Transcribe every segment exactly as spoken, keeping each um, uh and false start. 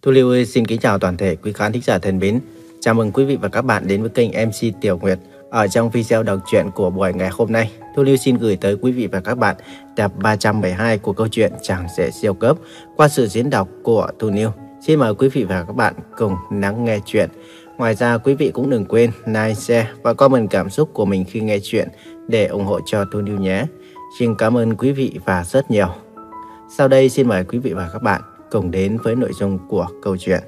Thu Lưu ơi, xin kính chào toàn thể quý khán thính giả thân mến. Chào mừng quý vị và các bạn đến với kênh em xê Tiểu Nguyệt. Ở trong video đọc truyện của buổi ngày hôm nay, Thu Lưu xin gửi tới quý vị và các bạn tập ba trăm bảy mươi hai của câu chuyện Chàng Rể Siêu Cấp qua sự diễn đọc của Thu Lưu. Xin mời quý vị và các bạn cùng lắng nghe chuyện. Ngoài ra quý vị cũng đừng quên like, share và comment cảm xúc của mình khi nghe chuyện để ủng hộ cho Thu Lưu nhé. Xin cảm ơn quý vị và rất nhiều. Sau đây xin mời quý vị và các bạn cùng đến với nội dung của câu chuyện.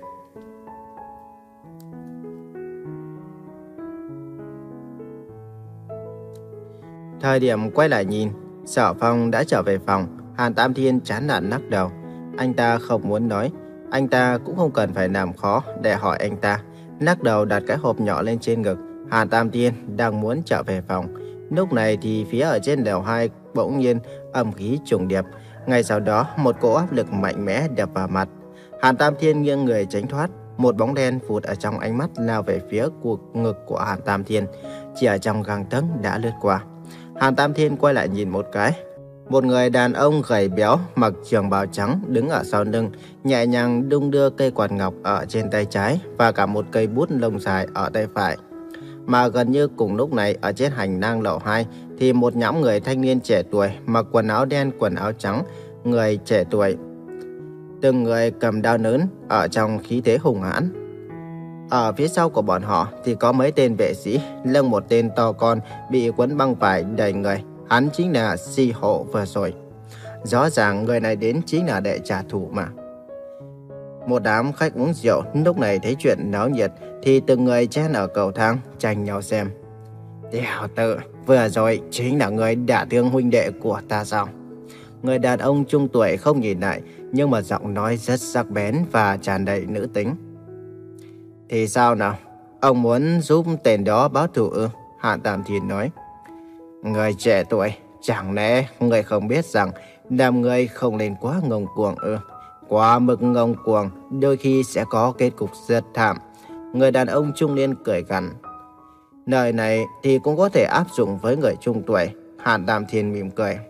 Thời điểm quay lại nhìn, Sở Phong đã trở về phòng. Hàn Tam Thiên chán nản lắc đầu. Anh ta không muốn nói, anh ta cũng không cần phải làm khó để hỏi anh ta. Lắc đầu đặt cái hộp nhỏ lên trên ngực. Hàn Tam Thiên đang muốn trở về phòng. Lúc này thì phía ở trên lầu hai bỗng nhiên âm khí trùng điệp. Ngay sau đó một cỗ áp lực mạnh mẽ đập vào mặt. Hàn Tam Thiên nghiêng người tránh thoát. Một bóng đen phụt ở trong ánh mắt lao về phía cuộc ngực của Hàn Tam Thiên. Chỉ ở trong gang tấc đã lướt qua. Hàn Tam Thiên quay lại nhìn một cái. Một người đàn ông gầy béo mặc trường bào trắng đứng ở sau lưng, nhẹ nhàng đung đưa cây quạt ngọc ở trên tay trái và cả một cây bút lông dài ở tay phải. Mà gần như cùng lúc này ở trên hành lang lầu hai thì một nhóm người thanh niên trẻ tuổi mặc quần áo đen quần áo trắng, người trẻ tuổi từng người cầm đao lớn ở trong khí thế hùng hãn. Ở phía sau của bọn họ thì có mấy tên vệ sĩ lưng một tên to con bị quấn băng vải đầy người. Hắn chính là Si Hộ vừa rồi. Rõ ràng người này đến chính là để trả thù mà. Một đám khách uống rượu lúc này thấy chuyện náo nhiệt thì từng người chen ở cầu thang tranh nhau xem. Tiểu tử, vừa rồi chính là người đả thương huynh đệ của ta sao? Người đàn ông trung tuổi không nhìn lại nhưng mà giọng nói rất sắc bén và tràn đầy nữ tính. Thì sao nào? Ông muốn giúp tên đó báo thù ư? Hàn Tam Thiên nói. Người trẻ tuổi, chẳng lẽ người không biết rằng làm người không nên quá ngông cuồng ư? Quá mức ngông cuồng đôi khi sẽ có kết cục rất thảm. Người đàn ông trung niên cười gằn. Lời này thì cũng có thể áp dụng với người trung tuổi. Hàn Tam Thiên mỉm cười.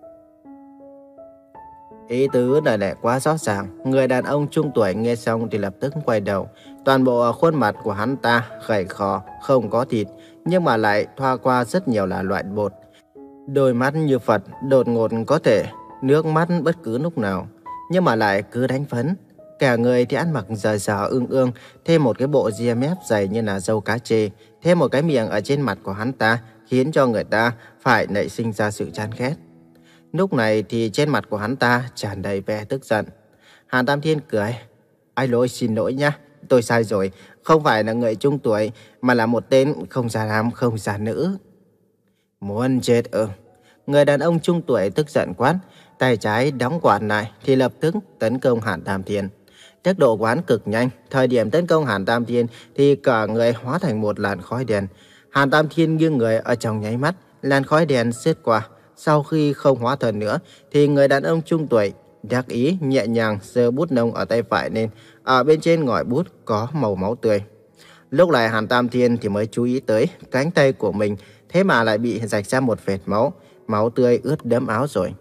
Ý tứ lời này quá rõ ràng. Người đàn ông trung tuổi nghe xong thì lập tức quay đầu. Toàn bộ khuôn mặt của hắn ta gầy khò, không có thịt, nhưng mà lại thoa qua rất nhiều là loại bột. Đôi mắt như Phật, đột ngột có thể nước mắt bất cứ lúc nào, nhưng mà lại cứ đánh phấn. Cả người thì ăn mặc dở dở ương ương, thêm một cái bộ ria mép dày như là râu cá chê, thêm một cái miệng ở trên mặt của hắn ta khiến cho người ta phải nảy sinh ra sự chán ghét. Lúc này thì trên mặt của hắn ta tràn đầy vẻ tức giận. Hàn Tam Thiên cười. Ai lỗi xin lỗi nhá, tôi sai rồi, không phải là người trung tuổi mà là một tên không già nam không già nữ. Muốn chết ư? Người đàn ông trung tuổi tức giận quát, tay trái đóng quạt lại thì lập tức tấn công Hàn Tam Thiên. Tốc độ quán cực nhanh, thời điểm tấn công Hàn Tam Thiên thì cả người hóa thành một làn khói đen. Hàn Tam Thiên nghiêng người ở trong nháy mắt, làn khói đen xuyên qua. Sau khi không hóa thần nữa thì người đàn ông trung tuổi đắc ý nhẹ nhàng giơ bút lông ở tay phải lên, ở bên trên ngòi bút có màu máu tươi. Lúc này Hàn Tam Thiên thì mới chú ý tới cánh tay của mình, thế mà lại bị rạch ra một vệt máu, máu tươi ướt đẫm áo rồi.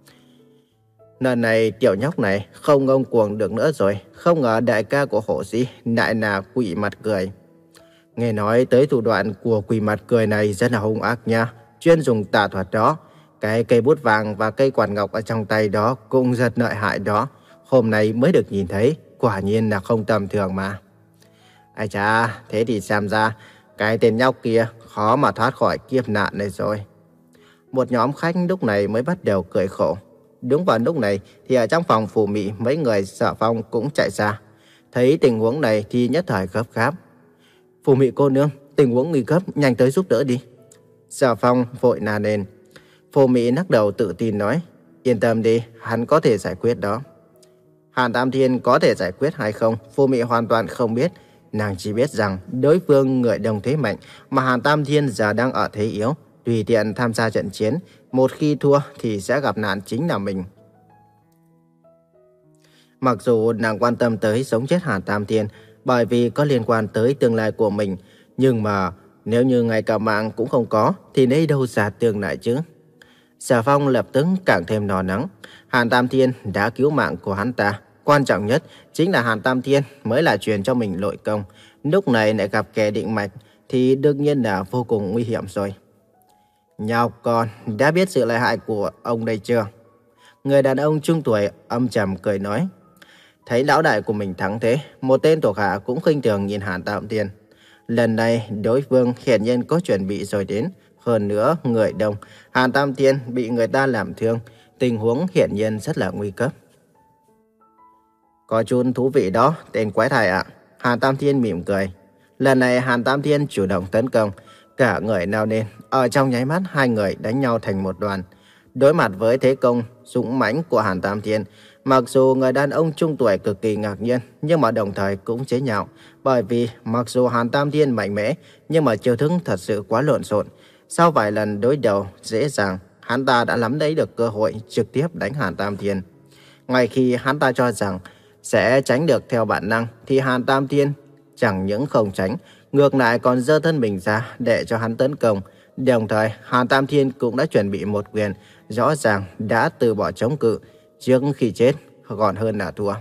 Lần này tiểu nhóc này không ngông cuồng được nữa rồi, không ngờ đại ca của Hổ Sĩ lại là Quỷ Mặt Cười. Nghe nói tới thủ đoạn của Quỷ Mặt Cười này rất là hung ác nha, chuyên dùng tà thuật đó. Cái cây bút vàng và cây quạt ngọc ở trong tay đó cũng rất lợi hại đó. Hôm nay mới được nhìn thấy, quả nhiên là không tầm thường mà. Ai chà, thế thì xem ra cái tên nhóc kia khó mà thoát khỏi kiếp nạn này rồi. Một nhóm khách lúc này mới bắt đầu cười khổ. Đúng vào lúc này thì ở trong phòng Phù Mị mấy người Sở Phong cũng chạy ra. Thấy tình huống này thì nhất thời gấp gáp. Phù Mị cô nương, tình huống nguy cấp, nhanh tới giúp đỡ đi. Sở Phong vội la lên. Phù Mị lắc đầu tự tin nói, yên tâm đi, hắn có thể giải quyết đó. Hàn Tam Thiên có thể giải quyết hay không, Phù Mị hoàn toàn không biết. Nàng chỉ biết rằng đối phương người đồng thế mạnh mà Hàn Tam Thiên giờ đang ở thế yếu, tùy tiện tham gia trận chiến, một khi thua thì sẽ gặp nạn chính là mình. Mặc dù nàng quan tâm tới sống chết Hàn Tam Thiên bởi vì có liên quan tới tương lai của mình, nhưng mà nếu như ngay cả mạng cũng không có thì lấy đâu ra tương lai chứ. Sở Phong lập tức càng thêm lo lắng. Hàn Tam Thiên đã cứu mạng của hắn ta, Quan trọng nhất chính là Hàn Tam Thiên mới là truyền cho mình nội công. Lúc này lại gặp kẻ định mạch thì đương nhiên là vô cùng nguy hiểm rồi. Nhóc con, đã biết sự lợi hại của ông đây chưa? Người đàn ông trung tuổi âm trầm cười nói. Thấy lão đại của mình thắng thế, một tên thuộc hạ cũng khinh thường nhìn Hàn Tam Thiên. Lần này đối phương hiển nhiên có chuẩn bị rồi đến. Hơn nữa người đông, Hàn Tam Thiên bị người ta làm thương, tình huống hiển nhiên rất là nguy cấp. Có chút thú vị đó, tên quái thai ạ. Hàn Tam Thiên mỉm cười. Lần này Hàn Tam Thiên chủ động tấn công, cả người nào lên, ở trong nháy mắt hai người đánh nhau thành một đoàn. Đối mặt với thế công dũng mãnh của Hàn Tam Thiên, mặc dù người đàn ông trung tuổi cực kỳ ngạc nhiên, nhưng mà đồng thời cũng chế nhạo, bởi vì mặc dù Hàn Tam Thiên mạnh mẽ, nhưng mà chiêu thức thật sự quá lộn xộn. Sau vài lần đối đầu dễ dàng, hắn ta đã nắm lấy được cơ hội trực tiếp đánh Hàn Tam Thiên. Ngay khi hắn ta cho rằng sẽ tránh được theo bản năng, thì Hàn Tam Thiên chẳng những không tránh, ngược lại còn giơ thân mình ra để cho hắn tấn công. Đồng thời, Hàn Tam Thiên cũng đã chuẩn bị một quyền, rõ ràng đã từ bỏ chống cự, trước khi chết còn hơn là thua.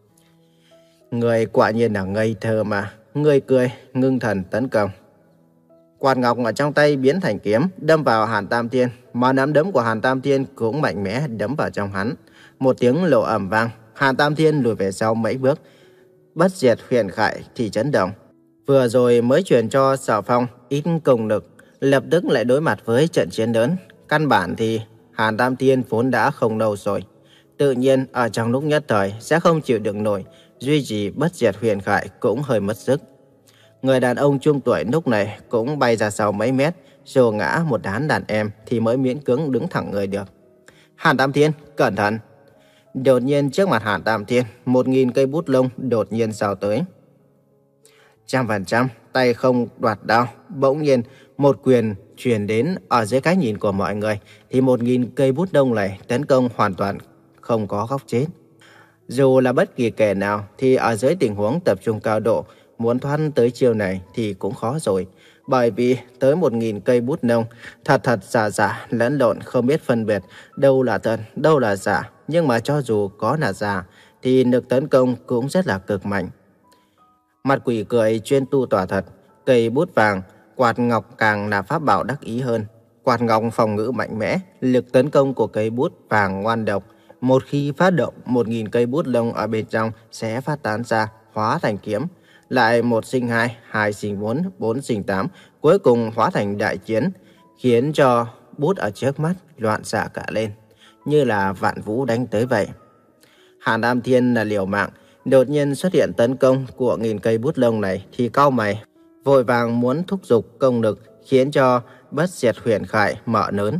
Người quả nhiên là ngây thơ mà, người cười, ngưng thần tấn công. Quạt ngọc ở trong tay biến thành kiếm, đâm vào Hàn Tam Thiên, mà nắm đấm của Hàn Tam Thiên cũng mạnh mẽ đấm vào trong hắn. Một tiếng lộ ầm vang, Hàn Tam Thiên lùi về sau mấy bước. Bất diệt huyền khải thì chấn động. Vừa rồi mới truyền cho Sở Phong ít công lực, lập tức lại đối mặt với trận chiến lớn. Căn bản thì Hàn Tam Thiên vốn đã không đâu rồi. Tự nhiên ở trong lúc nhất thời sẽ không chịu đựng nổi, duy trì bất diệt huyền khải cũng hơi mất sức. Người đàn ông trung tuổi lúc này cũng bay ra sau mấy mét, rồi ngã một đám đàn em thì mới miễn cưỡng đứng thẳng người được. Hàn Tam Thiên, cẩn thận! Đột nhiên trước mặt Hàn Tam Thiên, một nghìn cây bút lông đột nhiên xào tới. Trăm phần trăm, tay không đoạt đao, bỗng nhiên một quyền truyền đến ở dưới cái nhìn của mọi người, thì một nghìn cây bút lông này tấn công hoàn toàn không có góc chết. Dù là bất kỳ kẻ nào thì ở dưới tình huống tập trung cao độ, muốn thoát tới chiêu này thì cũng khó rồi. Bởi vì tới một nghìn cây bút lông, thật thật giả giả, lẫn lộn không biết phân biệt đâu là thật, đâu là giả. Nhưng mà cho dù có là giả, thì lực tấn công cũng rất là cực mạnh. Mặt quỷ cười chuyên tu tỏa thật, cây bút vàng, quạt ngọc càng là pháp bảo đắc ý hơn. Quạt ngọc phòng ngự mạnh mẽ, lực tấn công của cây bút vàng ngoan độc. Một khi phát động, một nghìn cây bút lông ở bên trong sẽ phát tán ra, hóa thành kiếm. Lại một sinh hai, hai sinh bốn, bốn sinh tám, cuối cùng hóa thành đại chiến, khiến cho bút ở trước mắt loạn xạ cả lên, như là vạn vũ đánh tới vậy. Hàn Tam Thiên là liều mạng, đột nhiên xuất hiện tấn công của nghìn cây bút lông này thì cau mày, vội vàng muốn thúc giục công lực, khiến cho bất diệt huyền khải mở lớn.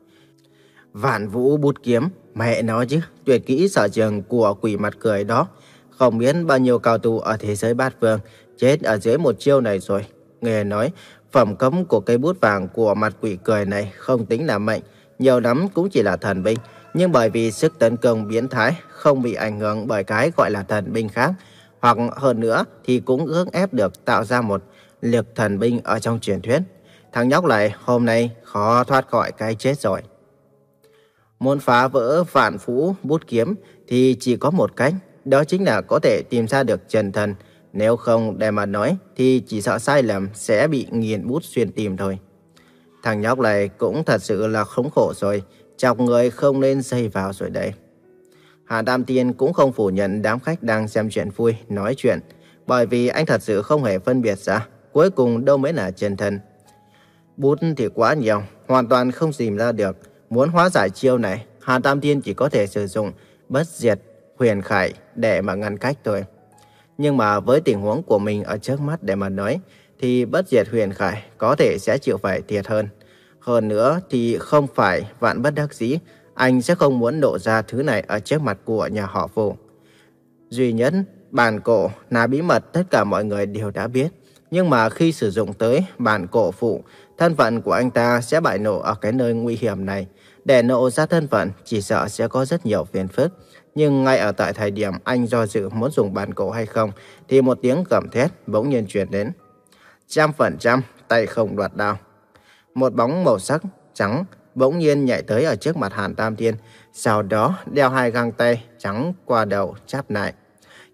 Vạn vũ bút kiếm, mẹ nói chứ, tuyệt kỹ sở trường của quỷ mặt cười đó. Không biết bao nhiêu cao thủ ở thế giới bát phương chết ở dưới một chiêu này rồi. Nghe nói, phẩm cấm của cây bút vàng của mặt quỷ cười này không tính là mạnh, nhiều lắm cũng chỉ là thần binh. Nhưng bởi vì sức tấn công biến thái, không bị ảnh hưởng bởi cái gọi là thần binh khác. Hoặc hơn nữa thì cũng ước ép được tạo ra một lực thần binh ở trong truyền thuyết. Thằng nhóc này hôm nay khó thoát khỏi cái chết rồi. Muốn phá vỡ vạn vũ bút kiếm thì chỉ có một cách, đó chính là có thể tìm ra được chân thần. Nếu không để mà nói thì chỉ sợ sai lầm sẽ bị nghiền bút xuyên tim thôi. Thằng nhóc này cũng thật sự là khốn khổ rồi, chọc người không nên dây vào rồi đây. Hàn Tam Thiên cũng không phủ nhận đám khách đang xem chuyện vui, nói chuyện, bởi vì anh thật sự không hề phân biệt ra cuối cùng đâu mới là chân thân. Bút thì quá nhiều, hoàn toàn không tìm ra được. Muốn hóa giải chiêu này, Hàn Tam Thiên chỉ có thể sử dụng bất diệt huyền khải để mà ngăn cách thôi. Nhưng mà với tình huống của mình ở trước mắt để mà nói, thì bất diệt huyền khải có thể sẽ chịu phải thiệt hơn. Hơn nữa thì không phải vạn bất đắc dĩ, anh sẽ không muốn lộ ra thứ này ở trước mặt của nhà họ Phụ. Duy nhất, bản cổ là bí mật tất cả mọi người đều đã biết. Nhưng mà khi sử dụng tới bản cổ phụ, thân phận của anh ta sẽ bại lộ ở cái nơi nguy hiểm này. Để lộ ra thân phận chỉ sợ sẽ có rất nhiều phiền phức. Nhưng ngay ở tại thời điểm anh do dự muốn dùng bản cổ hay không, thì một tiếng gầm thét bỗng nhiên truyền đến. Trăm phần trăm tay không đoạt đao. Một bóng màu sắc trắng bỗng nhiên nhảy tới ở trước mặt Hàn Tam Thiên, sau đó đeo hai găng tay trắng qua đầu chắp lại.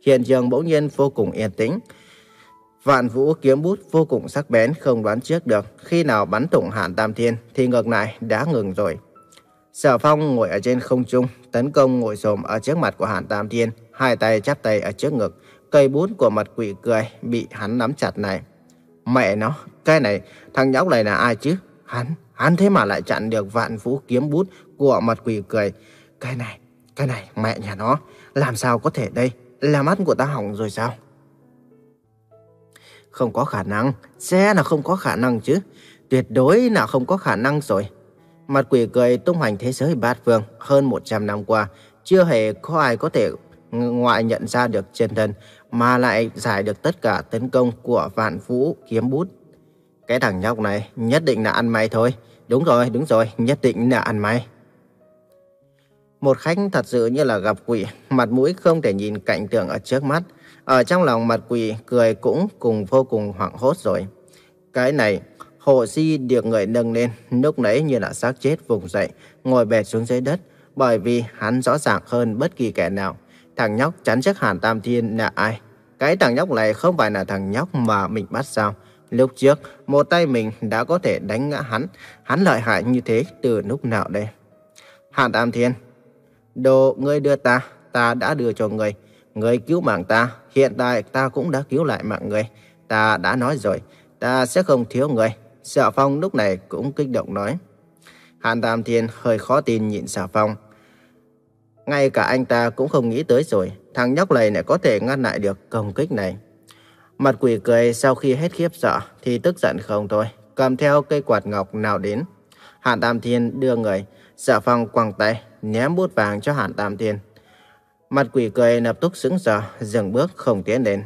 Hiện trường bỗng nhiên vô cùng yên tĩnh. Vạn Vũ kiếm bút vô cùng sắc bén, không đoán trước được khi nào bắn thủng Hàn Tam Thiên thì ngược lại đã ngừng rồi. Sở Phong ngồi ở trên không trung, tấn công ngồi xổm ở trước mặt của Hàn Tam Thiên, hai tay chắp tay ở trước ngực, cây bút của Mật Quỷ cười bị hắn nắm chặt này. Mẹ nó, cái này, thằng nhóc này là ai chứ? Hắn, hắn thế mà lại chặn được Vạn Vũ kiếm bút của Mật Quỷ cười. Cái này, cái này, mẹ nhà nó, làm sao có thể đây? Là mắt của ta hỏng rồi sao? Không có khả năng, sẽ là không có khả năng chứ. Tuyệt đối là không có khả năng rồi. Mặt Quỷ cười tung hoành thế giới bát phương hơn một trăm năm qua, chưa hề có ai có thể ngoại nhận ra được chân thân mà lại giải được tất cả tấn công của Vạn Vũ kiếm bút. Cái thằng nhóc này nhất định là ăn may thôi. Đúng rồi, đúng rồi, nhất định là ăn may. Một khách thật sự như là gặp quỷ, mặt mũi không thể nhìn cảnh tượng ở trước mắt. Ở trong lòng Mặt Quỷ cười cũng cùng vô cùng hoảng hốt rồi. Cái này, Hồ Si được người nâng lên, lúc nãy như là xác chết vùng dậy, ngồi bệt xuống dưới đất, bởi vì hắn rõ ràng hơn bất kỳ kẻ nào. Thằng nhóc chắn trước Hàn Tam Thiên là ai? Cái thằng nhóc này không phải là thằng nhóc mà mình bắt sao? Lúc trước, một tay mình đã có thể đánh ngã hắn, hắn lợi hại như thế từ lúc nào đây? Hàn Tam Thiên, đồ ngươi đưa ta, ta đã đưa cho ngươi. Ngươi cứu mạng ta, hiện tại ta cũng đã cứu lại mạng ngươi. Ta đã nói rồi, ta sẽ không thiếu ngươi. Sở Phong lúc này cũng kích động nói. Hàn Tam Thiên hơi khó tin nhìn Sở Phong. Ngay cả anh ta cũng không nghĩ tới rồi, thằng nhóc này lại có thể ngăn lại được công kích này. Mặt Quỷ cười sau khi hết khiếp sợ thì tức giận không thôi, cầm theo cây quạt ngọc nào đến. Hàn Tam Thiên đưa người, Sở Phong quăng tay, ném bút vàng cho Hàn Tam Thiên. Mặt Quỷ cười lập tức sững sờ, dừng bước không tiến lên.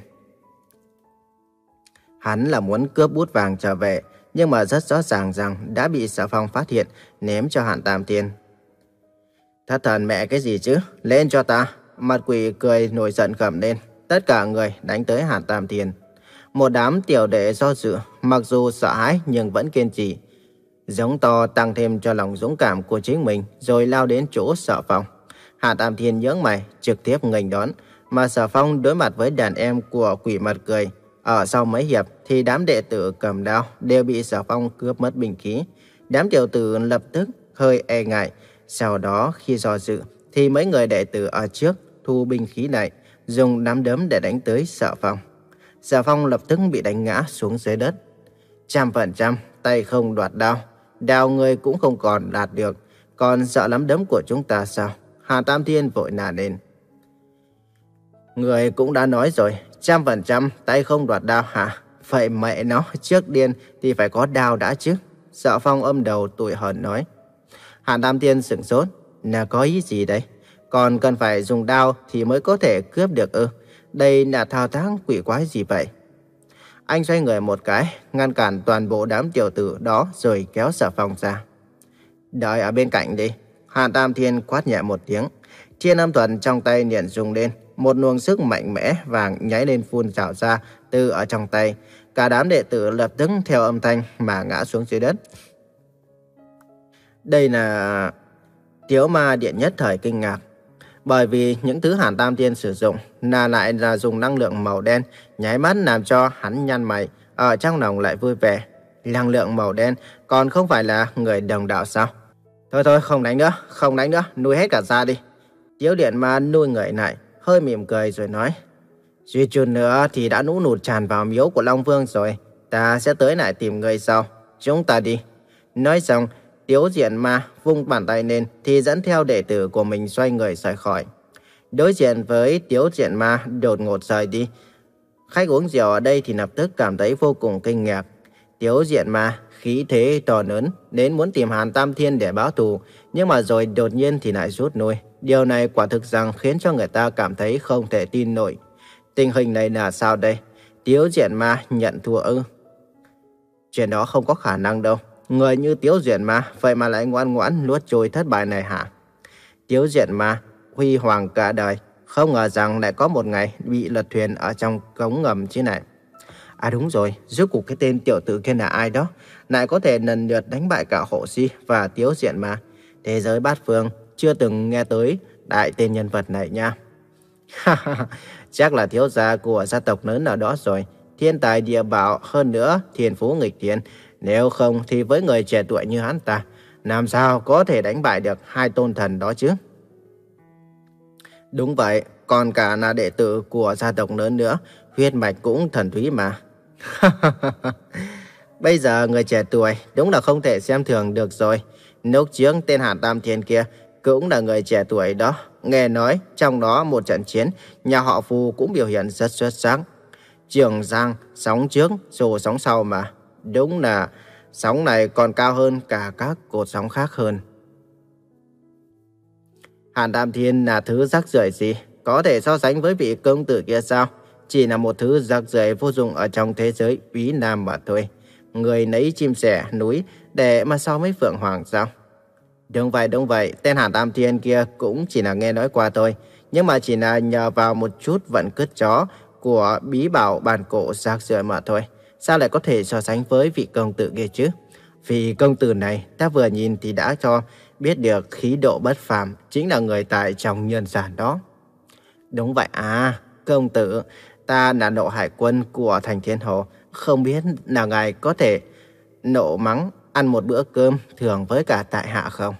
Hắn là muốn cướp bút vàng trở về, nhưng mà rất rõ ràng rằng đã bị Sở Phong phát hiện, ném cho Hàn Tam Thiên. Thất thần mẹ cái gì chứ, lên cho ta. Mặt Quỷ cười nổi giận gầm lên, tất cả người đánh tới Hàn Tam Thiên. Một đám tiểu đệ do dự, mặc dù sợ hãi nhưng vẫn kiên trì. Giống to tăng thêm cho lòng dũng cảm của chính mình, rồi lao đến chỗ Sở Phong. Hàn Tam Thiên nhướng mày, trực tiếp nghênh đón, mà Sở Phong đối mặt với đàn em của Quỷ Mặt Cười. Ở sau mấy hiệp thì đám đệ tử cầm đao đều bị Sở Phong cướp mất binh khí. Đám tiểu tử lập tức hơi e ngại. Sau đó khi do dự thì mấy người đệ tử ở trước thu binh khí lại, dùng nắm đấm để đánh tới Sở Phong. Sở Phong lập tức bị đánh ngã xuống dưới đất. Trăm phần trăm tay không đoạt đao, đao người cũng không còn đạt được, còn sợ nắm đấm của chúng ta sao? Hàn Tam Thiên vội nạt lên. Người cũng đã nói rồi, trăm phần trăm tay không đoạt đao hả? Vậy mẹ nó, trước điên thì phải có đao đã chứ. Sở Phong âm đầu tủi hờn nói. Hàn Tam Thiên sửng sốt, là có ý gì đấy? Còn cần phải dùng đao thì mới có thể cướp được ư? Đây là thao tác quỷ quái gì vậy? Anh xoay người một cái, ngăn cản toàn bộ đám tiểu tử đó rồi kéo Sở Phong ra. Đợi ở bên cạnh đi. Hàn Tam Thiên quát nhẹ một tiếng. Thiên âm thuần trong tay liền rung lên, một luồng sức mạnh mẽ vàng nháy lên phun trào ra từ ở trong tay. Cả đám đệ tử lập tức theo âm thanh mà ngã xuống dưới đất. Đây là Tiếu Ma Điện nhất thời kinh ngạc, bởi vì những thứ Hàn Tam Thiên sử dụng là lại là dùng năng lượng màu đen, nháy mắt làm cho hắn nhăn mày, ở trong lòng lại vui vẻ. Năng lượng màu đen còn không phải là người đồng đạo sao? Thôi thôi, không đánh nữa, không đánh nữa, nuôi hết cả ra đi. Tiếu Điện Ma nuôi người lại, hơi mỉm cười rồi nói. Suy chút nữa thì đã nũ nụt tràn vào miếu của Long Vương rồi, ta sẽ tới lại tìm người sau. Chúng ta đi. Nói xong, Tiếu Diện Ma vung bàn tay lên thì dẫn theo đệ tử của mình xoay người rời khỏi. Đối diện với Tiếu Diện Ma đột ngột rời đi, khách uống rượu ở đây thì lập tức cảm thấy vô cùng kinh ngạc. Tiếu Diện Ma khí thế to lớn đến muốn tìm Hàn Tam Thiên để báo thù, nhưng mà rồi đột nhiên thì lại rút lui. Điều này quả thực rằng khiến cho người ta cảm thấy không thể tin nổi. Tình hình này là sao đây? Tiếu Diện Ma nhận thua ư? Chuyện đó không có khả năng đâu. Người như Tiếu Diện Ma vậy mà lại ngoan ngoãn nuốt trôi thất bại này hả? Tiếu Diện Ma huy hoàng cả đời, không ngờ rằng lại có một ngày bị lật thuyền ở trong cống ngầm chứ này. À đúng rồi, rốt cuộc cái tên tiểu tử kia là ai đó, lại có thể lần lượt đánh bại cả Hồ Si và Tiếu Diện Ma. Thế giới bát phương chưa từng nghe tới đại tên nhân vật này nha. Chắc là thiếu gia của gia tộc lớn nào đó rồi. Thiên tài địa bảo, hơn nữa thiên phú nghịch thiên. Nếu không thì với người trẻ tuổi như hắn ta, làm sao có thể đánh bại được hai tôn thần đó chứ? Đúng vậy, còn cả là đệ tử của gia tộc lớn nữa, huyết mạch cũng thần thúy mà. Bây giờ người trẻ tuổi đúng là không thể xem thường được rồi. Lúc trước tên Hàn Tam Thiên kia cũng là người trẻ tuổi đó. Nghe nói trong đó một trận chiến, nhà họ Phù cũng biểu hiện rất xuất sắc. Trường Giang sóng trước rồi sóng sau mà. Đúng là sóng này còn cao hơn cả các cột sóng khác hơn. Hàn Tam Thiên là thứ rác rưởi gì? Có thể so sánh với vị công tử kia sao? Chỉ là một thứ rác rưởi vô dụng ở trong thế giới Bí Nam mà thôi. Người nấy chim sẻ núi để mà so với Phượng Hoàng sao? Đúng vậy, đúng vậy. Tên Hàn Tam Thiên kia cũng chỉ là nghe nói qua thôi. Nhưng mà chỉ là nhờ vào một chút vận cứt chó của bí bảo bản cổ rác rưởi mà thôi. Sao lại có thể so sánh với vị công tử kia chứ? Vì công tử này ta vừa nhìn thì đã cho biết được khí độ bất phàm, chính là người tại trong nhân gian đó. Đúng vậy à, công tử, ta là nộ hải quân của thành Thiên Hồ. Không biết là ngài có thể nộ mắng ăn một bữa cơm thường với cả tại hạ không?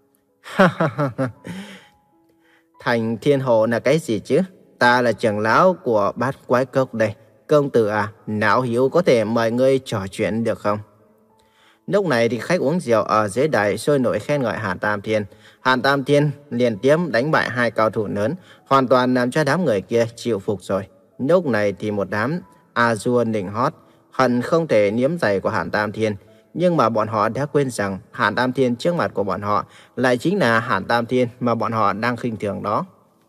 Thành Thiên Hồ là cái gì chứ? Ta là trưởng lão của bát quái cốc đây. Công tử à, não hiếu có thể mời ngươi trò chuyện được không? Lúc này thì khách uống rượu ở dưới đài sôi nổi khen ngợi Hàn Tam Thiên. Hàn Tam Thiên liên tiếp đánh bại hai cao thủ lớn, hoàn toàn làm cho đám người kia chịu phục rồi. Lúc này thì một đám A-dua nịnh hót, hận không thể niếm giày của Hàn Tam Thiên. Nhưng mà bọn họ đã quên rằng Hàn Tam Thiên trước mặt của bọn họ lại chính là Hàn Tam Thiên mà bọn họ đang khinh thường đó.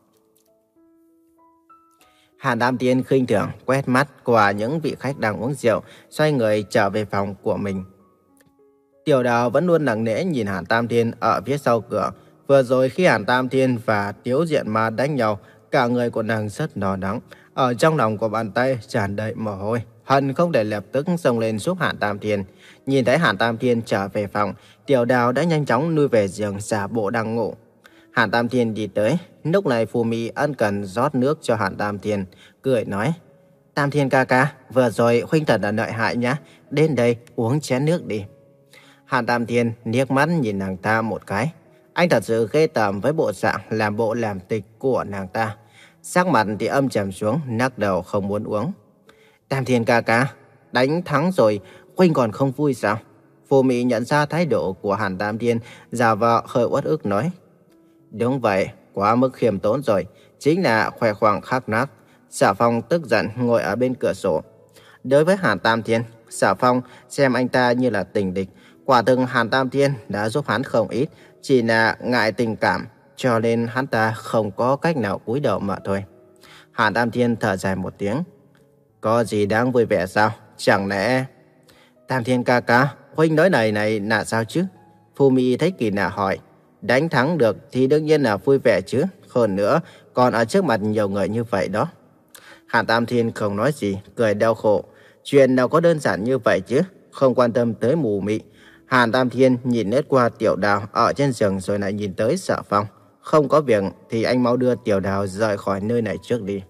Hàn Tam Thiên khinh thường quét mắt qua những vị khách đang uống rượu, xoay người trở về phòng của mình. Tiểu Đào vẫn luôn nặng nề nhìn Hàn Tam Thiên ở phía sau cửa. Vừa rồi khi Hàn Tam Thiên và Tiếu Diện Ma đánh nhau, cả người của nàng rất lo lắng. Ở trong lòng của bàn tay tràn đầy mồ hôi, hận không để lập tức xông lên giúp Hàn Tam Thiên. Nhìn thấy Hàn Tam Thiên trở về phòng, Tiểu Đào đã nhanh chóng lui về giường giả bộ đang ngủ. Hàn Tam Thiên đi tới, lúc này Phù Mị ân cần rót nước cho Hàn Tam Thiên, cười nói: Tam Thiên ca ca, vừa rồi huynh thật là lợi hại nhá, đến đây uống chén nước đi. Hàn Tam Thiên liếc mắt nhìn nàng ta một cái. Anh thật sự ghê tởm với bộ dạng làm bộ làm tịch của nàng ta. Sắc mặt thì âm trầm xuống, lắc đầu không muốn uống. Tam Thiên ca ca, đánh thắng rồi, huynh còn không vui sao? Phù Mị nhận ra thái độ của Hàn Tam Thiên, giả vờ hơi uất ức nói: Đúng vậy, quá mức khiêm tốn rồi, chính là khoe khoang khắc nát. Sở Phong tức giận ngồi ở bên cửa sổ. Đối với Hàn Tam Thiên, Sở Phong xem anh ta như là tình địch. Quả thực Hàn Tam Thiên đã giúp hắn không ít, chỉ là ngại tình cảm, cho nên hắn ta không có cách nào cúi đầu mà thôi. Hàn Tam Thiên thở dài một tiếng. Có gì đáng vui vẻ sao? Chẳng lẽ... Tam Thiên ca ca, huynh nói này này là sao chứ? Phù Mị thấy kỳ lạ hỏi. Đánh thắng được thì đương nhiên là vui vẻ chứ. Hơn nữa, còn ở trước mặt nhiều người như vậy đó. Hàn Tam Thiên không nói gì, cười đau khổ. Chuyện nào có đơn giản như vậy chứ? Không quan tâm tới Mù Mị. Hàn Tam Thiên nhìn lướt qua Tiểu Đào ở trên giường rồi lại nhìn tới Sở Phong. Không có việc thì anh mau đưa Tiểu Đào rời khỏi nơi này trước đi.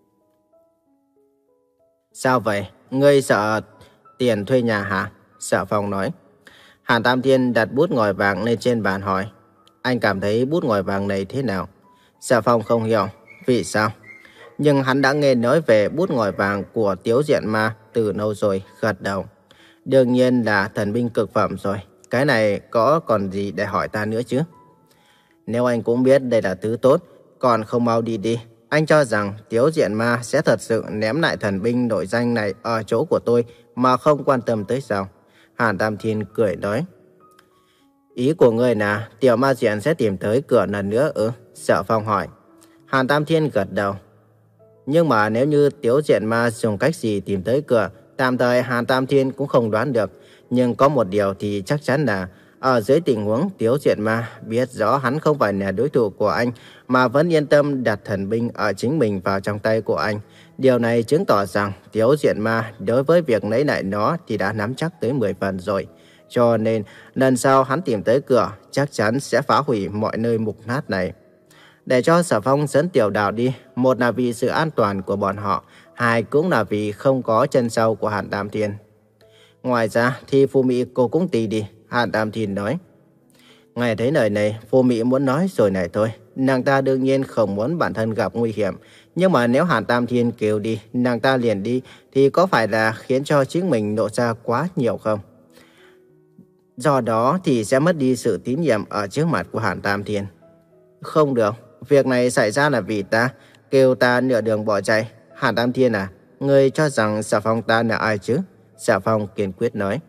Sao vậy? Ngươi sợ tiền thuê nhà hả? Sở Phong nói. Hàn Tam Thiên đặt bút ngòi vàng lên trên bàn hỏi. Anh cảm thấy bút ngòi vàng này thế nào? Sở Phong không hiểu. Vì sao? Nhưng hắn đã nghe nói về bút ngòi vàng của Tiếu Diện Ma từ lâu rồi, gật đầu. Đương nhiên là thần binh cực phẩm rồi. Cái này có còn gì để hỏi ta nữa chứ? Nếu anh cũng biết đây là thứ tốt, còn không mau đi đi. Anh cho rằng Tiếu Diện Ma sẽ thật sự ném lại thần binh nổi danh này ở chỗ của tôi mà không quan tâm tới sao? Hàn Tam Thiên cười nói. Ý của ngươi là Tiểu Ma Diện sẽ tìm tới cửa lần nữa ư? Sở Phong hỏi. Hàn Tam Thiên gật đầu. Nhưng mà nếu như Tiếu Diện Ma dùng cách gì tìm tới cửa, tạm thời Hàn Tam Thiên cũng không đoán được. Nhưng có một điều thì chắc chắn là ở dưới tình huống Tiếu Diện Ma biết rõ hắn không phải là đối thủ của anh mà vẫn yên tâm đặt thần binh ở chính mình vào trong tay của anh. Điều này chứng tỏ rằng Tiếu Diện Ma đối với việc lấy lại nó thì đã nắm chắc tới mười phần rồi. Cho nên lần sau hắn tìm tới cửa chắc chắn sẽ phá hủy mọi nơi mục nát này. để cho Sở Phong dẫn Tiểu Đào đi, một là vì sự an toàn của bọn họ, hai cũng là vì không có chân sau của Hàn Tam Thiên. Ngoài ra thì Phù Mị cô cũng tì đi, Hàn Tam Thiên nói. Nghe thấy lời này, Phù Mị muốn nói rồi này thôi. Nàng ta đương nhiên không muốn bản thân gặp nguy hiểm. Nhưng mà nếu Hàn Tam Thiên kêu đi, nàng ta liền đi, thì có phải là khiến cho chính mình lộ ra quá nhiều không? Do đó thì sẽ mất đi sự tín nhiệm ở trước mặt của Hàn Tam Thiên. Không được, việc này xảy ra là vì ta, kêu ta nửa đường bỏ chạy. Hàn Tam Thiên à, ngươi cho rằng Sở Phong ta là ai chứ? Sở Phong kiên quyết nói.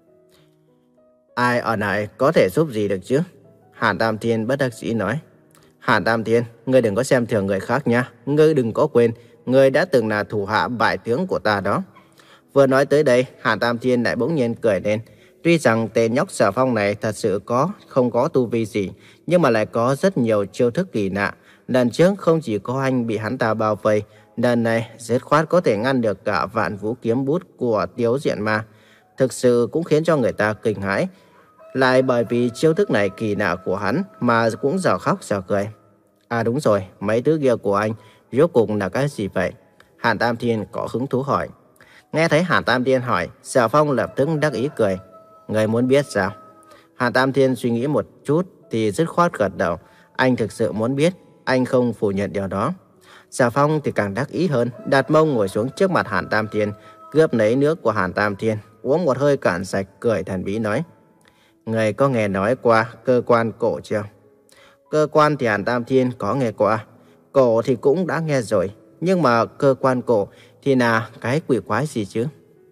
Ai ở lại có thể giúp gì được chứ? Hàn Tam Thiên bất đắc dĩ nói. Hàn Tam Thiên, ngươi đừng có xem thường người khác nha. Ngươi đừng có quên, ngươi đã từng là thủ hạ bại tướng của ta đó. Vừa nói tới đây, Hàn Tam Thiên lại bỗng nhiên cười lên. Tuy rằng tên nhóc Sở Phong này thật sự có không có tu vi gì, nhưng mà lại có rất nhiều chiêu thức kỳ lạ. Lần trước không chỉ có anh bị hắn ta bao vây, lần này dứt khoát có thể ngăn được cả Vạn Vũ kiếm bút của Tiếu Diện Ma. Thực sự cũng khiến cho người ta kinh hãi. Lại bởi vì chiêu thức này kỳ lạ của hắn mà cũng dở khóc dở cười. À đúng rồi, mấy thứ kia của anh rốt cuộc là cái gì vậy? Hàn Tam Thiên có hứng thú hỏi. Nghe thấy Hàn Tam Thiên hỏi, Sở Phong lập tức đắc ý cười. Người muốn biết sao? Hàn Tam Thiên suy nghĩ một chút thì dứt khoát gật đầu. Anh thực sự muốn biết, anh không phủ nhận điều đó. Sở Phong thì càng đắc ý hơn, đặt mông ngồi xuống trước mặt Hàn Tam Thiên, cướp lấy nước của Hàn Tam Thiên, uống một hơi cạn sạch, cười thần bí nói. Người có nghe nói qua cơ quan cổ chưa? Cơ quan thì Hàn Tam Thiên có nghe qua, cổ thì cũng đã nghe rồi, nhưng mà cơ quan cổ thì là cái quỷ quái gì chứ?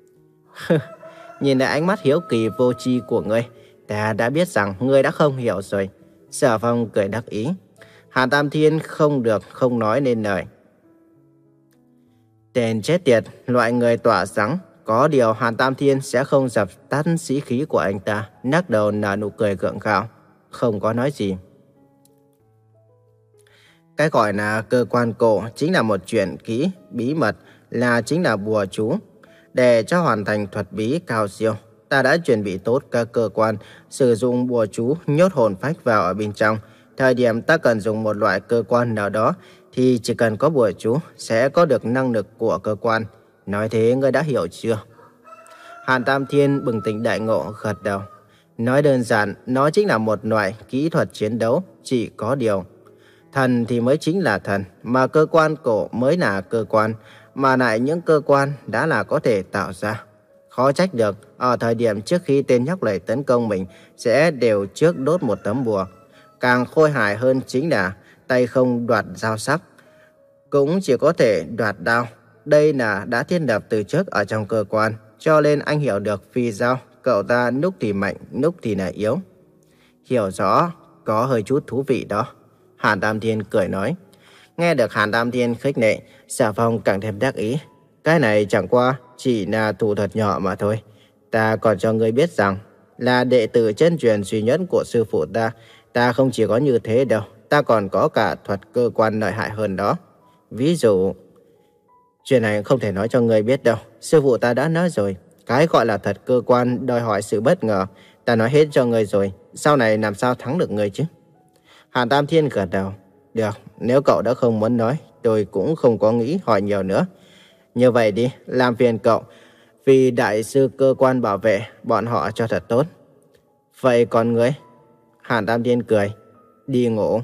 Nhìn lại ánh mắt hiếu kỳ vô tri của ngươi, ta đã biết rằng ngươi đã không hiểu rồi. Sở Phong cười đắc ý. Hàn Tam Thiên không được không nói nên lời. Tên chết tiệt, loại người tỏa sáng. Có điều Hàn Tam Thiên sẽ không dập tắt sĩ khí của anh ta, nắc đầu nở nụ cười gượng gạo, không có nói gì. Cái gọi là cơ quan cổ chính là một chuyện kỹ, bí mật, là chính là bùa chú. Để cho hoàn thành thuật bí cao siêu, ta đã chuẩn bị tốt các cơ quan, sử dụng bùa chú nhốt hồn phách vào ở bên trong. Thời điểm ta cần dùng một loại cơ quan nào đó, thì chỉ cần có bùa chú sẽ có được năng lực của cơ quan. Nói thế ngươi đã hiểu chưa? Hàn Tam Thiên bừng tỉnh đại ngộ gật đầu. Nói đơn giản, nó chính là một loại kỹ thuật chiến đấu, chỉ có điều. Thần thì mới chính là thần, mà cơ quan cổ mới là cơ quan, mà lại những cơ quan đã là có thể tạo ra. Khó trách được, ở thời điểm trước khi tên nhóc này tấn công mình, sẽ đều trước đốt một tấm bùa. Càng khôi hài hơn chính là tay không đoạt dao sắc, cũng chỉ có thể đoạt đao. Đây là đã thiết lập từ trước ở trong cơ quan, cho nên anh hiểu được vì sao cậu ta lúc thì mạnh, lúc thì là yếu. Hiểu rõ, có hơi chút thú vị đó. Hàn Tam Thiên cười nói. Nghe được Hàn Tam Thiên khích lệ, Sở Phong càng thêm đắc ý. Cái này chẳng qua chỉ là thủ thuật nhỏ mà thôi. Ta còn cho ngươi biết rằng là đệ tử chân truyền duy nhất của sư phụ ta. Ta không chỉ có như thế đâu, ta còn có cả thuật cơ quan lợi hại hơn đó. Ví dụ, chuyện này không thể nói cho ngươi biết đâu. Sư phụ ta đã nói rồi, cái gọi là thật cơ quan đòi hỏi sự bất ngờ. Ta nói hết cho ngươi rồi, sau này làm sao thắng được ngươi chứ? Hàn Tam Thiên gật đầu. Được, nếu cậu đã không muốn nói, tôi cũng không có nghĩ hỏi nhiều nữa. Như vậy đi, làm phiền cậu, vì đại sư cơ quan bảo vệ bọn họ cho thật tốt. Vậy còn ngươi? Hàn Tam Thiên cười. Đi ngủ.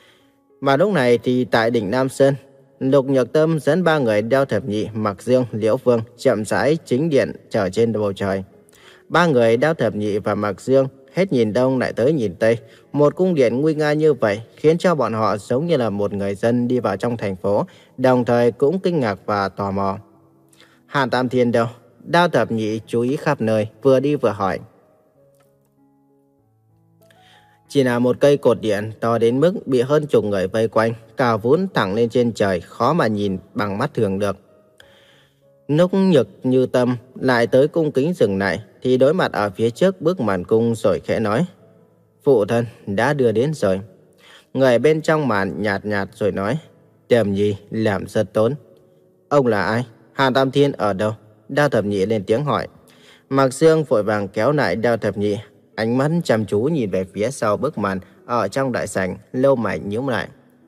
Mà lúc này thì tại đỉnh Nam Sơn, Lục Nhược Tâm dẫn ba người đeo thập nhị, Mặc Dương, Liễu Vương chậm rãi chính điện trở trên bầu trời. Ba người đeo thập nhị và Mặc Dương hết nhìn đông lại tới nhìn tây. Một cung điện nguy nga như vậy khiến cho bọn họ giống như là một người dân đi vào trong thành phố, đồng thời cũng kinh ngạc và tò mò. Hàn Tam Thiên đâu? Đao thập nhị chú ý khắp nơi, vừa đi vừa hỏi. Chỉ là một cây cột điện to đến mức bị hơn chục người vây quanh, cao vút thẳng lên trên trời, khó mà nhìn bằng mắt thường được. Lúc Nhược Như Tâm lại tới cung kính dừng lại, thì đối mặt ở phía trước bức màn cung rồi khẽ nói. Phụ thân đã đưa đến rồi. Người bên trong màn nhạt nhạt rồi nói. Tiềm Nhi làm rất tốt. Ông là ai? Hàn Tam Thiên ở đâu? Đao Thập Nhị lên tiếng hỏi. Mạc Dương vội vàng kéo lại Đao Thập Nhị, ánh mắt chăm chú nhìn về phía sau bức màn ở trong đại sảnh, lâu mày nhíu lại.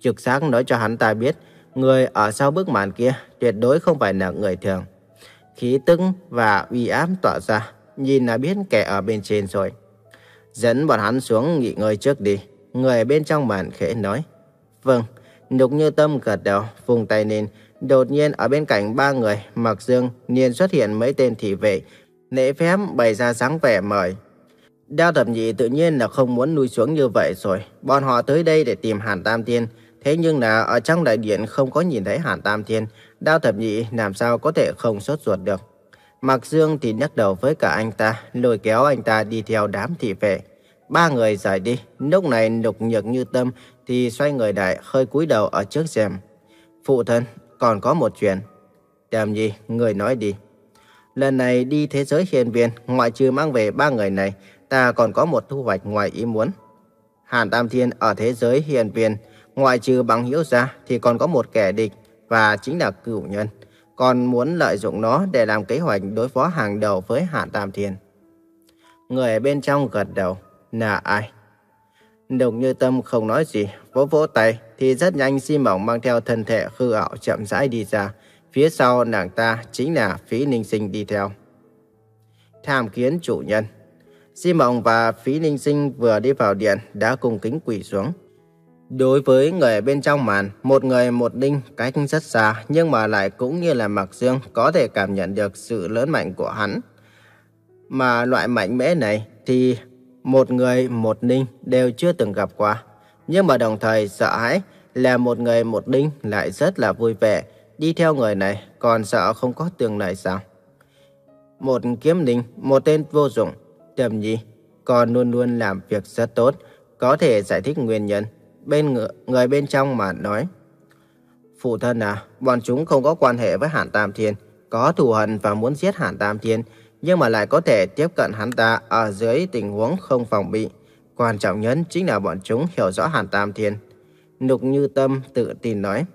trực giác nói cho hắn ta biết, người ở sau bức màn kia tuyệt đối không phải là người thường. Khí tức và uy áp tỏa ra, nhìn là biết kẻ ở bên trên rồi. Dẫn bọn hắn xuống nghỉ ngơi trước đi, người bên trong màn khẽ nói. Vâng, Lục Như Tâm gật đầu, vùng tay lên. Đột nhiên ở bên cạnh ba người, Mặc Dương liền xuất hiện mấy tên thị vệ, lễ phép bày ra dáng vẻ mời. Đao Thập Nhị tự nhiên là không muốn nuôi xuống như vậy rồi. Bọn họ tới đây để tìm Hàn Tam Thiên. Thế nhưng là ở trong đại điện không có nhìn thấy Hàn Tam Thiên. Đao Thập Nhị làm sao có thể không sốt ruột được. Mặc Dương thì nhắc đầu với cả anh ta, lôi kéo anh ta đi theo đám thị vệ. Ba người rời đi. Lúc này Lục Nhược Như Tâm thì xoay người lại, hơi cúi đầu ở trước rèm. Phụ thân, còn có một chuyện. Đàm Nhi, người nói đi. Lần này đi thế giới hiên viên, ngoại trừ mang về ba người này, ta còn có một thu hoạch ngoài ý muốn. Hàn Tam Thiên ở thế giới hiên viên, ngoại trừ bằng hữu ra thì còn có một kẻ địch, và chính là cửu nhân. Còn muốn lợi dụng nó để làm kế hoạch đối phó hàng đầu với Hàn Tam Thiên. Người bên trong gật đầu. Là ai? Lục Như Tâm không nói gì, vỗ vỗ tay thì rất nhanh Di Mộng mang theo thân thể hư ảo chậm rãi đi ra. Phía sau nàng ta chính là Phí Ninh Sinh đi theo. Tham kiến chủ nhân. Di Mộng và Phí Ninh Sinh vừa đi vào điện đã cùng kính quỳ xuống. Đối với người bên trong màn, một người một linh cách rất xa, nhưng mà lại cũng như là Mặc Dương có thể cảm nhận được sự lớn mạnh của hắn. Mà loại mạnh mẽ này thì một người một linh đều chưa từng gặp qua. Nhưng mà đồng thời sợ hãi là một người một linh lại rất là vui vẻ. Đi theo người này còn sợ không có tương lai sao? Một kiếm linh, một tên vô dụng. Trầm Nhi còn luôn luôn làm việc rất tốt, có thể giải thích nguyên nhân. Bên người, người bên trong mà nói. Phụ thân à, bọn chúng không có quan hệ với Hàn Tam Thiên, có thù hận và muốn giết Hàn Tam Thiên, nhưng mà lại có thể tiếp cận hắn ta ở dưới tình huống không phòng bị. Quan trọng nhất chính là bọn chúng hiểu rõ Hàn Tam Thiên. Lục Như Tâm tự tin nói.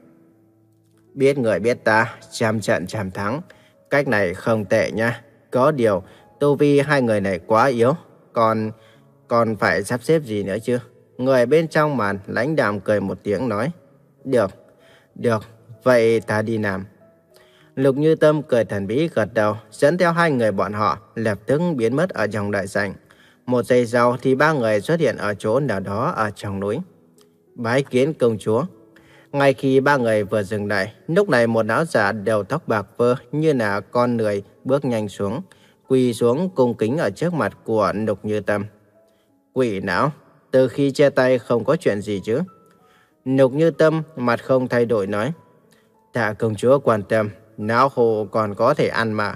Biết người biết ta, trăm trận trăm thắng. Cách này không tệ nha. Có điều, tu vi hai người này quá yếu. Còn, còn phải sắp xếp gì nữa chứ? Người bên trong màn lãnh đạm cười một tiếng nói. Được, được, vậy ta đi làm. Lục Như Tâm cười thần bí gật đầu, dẫn theo hai người bọn họ, lập tức biến mất ở trong đại sảnh. Một giây sau thì ba người xuất hiện ở chỗ nào đó ở trong núi. Bái kiến công chúa. Ngay khi ba người vừa dừng lại, lúc này một lão giả đầu tóc bạc phơ như là con người bước nhanh xuống, quỳ xuống cung kính ở trước mặt của Lục Như Tâm. Quỷ não, từ khi chia tay không có chuyện gì chứ? Lục Như Tâm mặt không thay đổi nói. Tạ công chúa quan tâm, não hồ còn có thể ăn mà.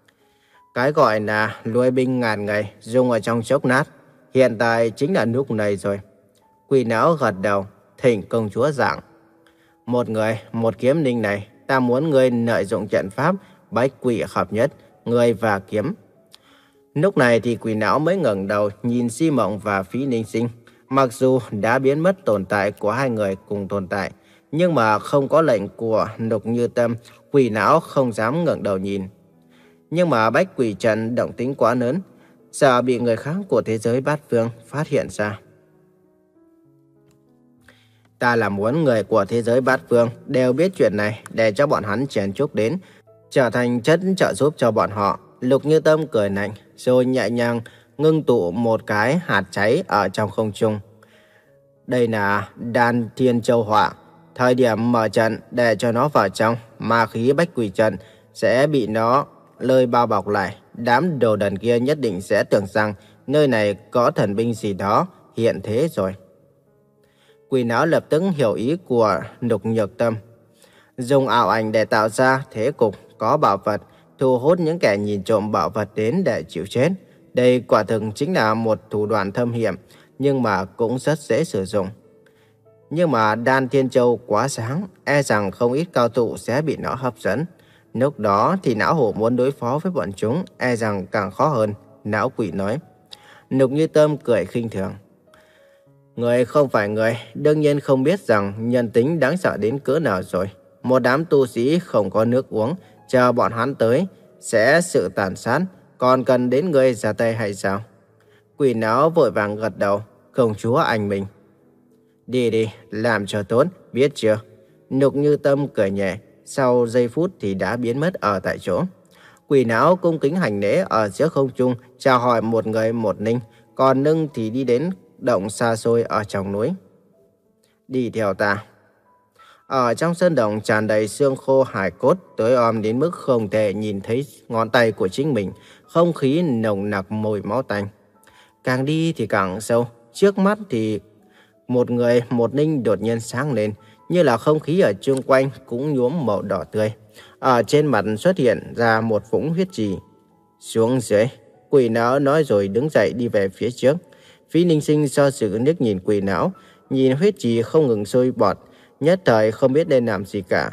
Cái gọi là nuôi binh ngàn ngày dùng ở trong chốc nát, hiện tại chính là lúc này rồi. Quỷ não gật đầu, thỉnh công chúa giảng. Một người, một kiếm linh này, ta muốn ngươi lợi dụng trận pháp bách quỷ hợp nhất, người và kiếm. Lúc này thì quỷ não mới ngẩng đầu nhìn Di Mộng và Phí Ninh Sinh. Mặc dù đã biến mất tồn tại của hai người cùng tồn tại, nhưng mà không có lệnh của Lục Như Tâm, quỷ não không dám ngẩng đầu nhìn. Nhưng mà bách quỷ trận động tính quá lớn, sợ bị người khác của thế giới bát phương phát hiện ra. Ta là muốn người của thế giới bát phương đều biết chuyện này để cho bọn hắn chen chúc đến, trở thành chất trợ giúp cho bọn họ. Lục Như Tâm cười lạnh, rồi nhẹ nhàng ngưng tụ một cái hạt cháy ở trong không trung. Đây là Đan Thiên Châu Hỏa. Thời điểm mở trận để cho nó vào trong, ma khí bách quỷ trận sẽ bị nó lơi bao bọc lại. Đám đồ đần kia nhất định sẽ tưởng rằng nơi này có thần binh gì đó hiện thế rồi. Quỷ não lập tức hiểu ý của Lục Nhược Tâm. Dùng ảo ảnh để tạo ra thế cục có bảo vật, thu hút những kẻ nhìn trộm bảo vật đến để chịu chết. Đây quả thực chính là một thủ đoạn thâm hiểm, nhưng mà cũng rất dễ sử dụng. Nhưng mà Đan Thiên Châu quá sáng, e rằng không ít cao thủ sẽ bị nó hấp dẫn. Lúc đó thì não hổ muốn đối phó với bọn chúng, e rằng càng khó hơn, não quỷ nói. Lục Như Tâm cười khinh thường. Người không phải người, đương nhiên không biết rằng nhân tính đáng sợ đến cỡ nào rồi. Một đám tu sĩ không có nước uống, chờ bọn hắn tới, sẽ sự tàn sát, còn cần đến người ra tay hay sao? Quỷ não vội vàng gật đầu, công chúa anh mình. Đi đi, làm cho tốt, biết chưa? Lục Như Tâm cười nhẹ, sau giây phút thì đã biến mất ở tại chỗ. Quỷ não cung kính hành lễ ở giữa không trung, chào hỏi một người một ninh, còn Nưng thì đi đến động xa xôi ở trong núi. Đi theo ta. Ở trong sơn động tràn đầy xương khô hài cốt, tối om đến mức không thể nhìn thấy ngón tay của chính mình, không khí nồng nặc mùi máu tanh. Càng đi thì càng sâu, trước mắt thì một người một ninh đột nhiên sáng lên, như là không khí ở chung quanh cũng nhuốm màu đỏ tươi. Ở trên mặt xuất hiện ra một vũng huyết trì. Xuống dưới, quỷ não nói rồi đứng dậy đi về phía trước. Phí Ninh Sinh do sự liếc nhìn quỷ não, nhìn huyết trì không ngừng sôi bọt, nhất thời không biết nên làm gì cả.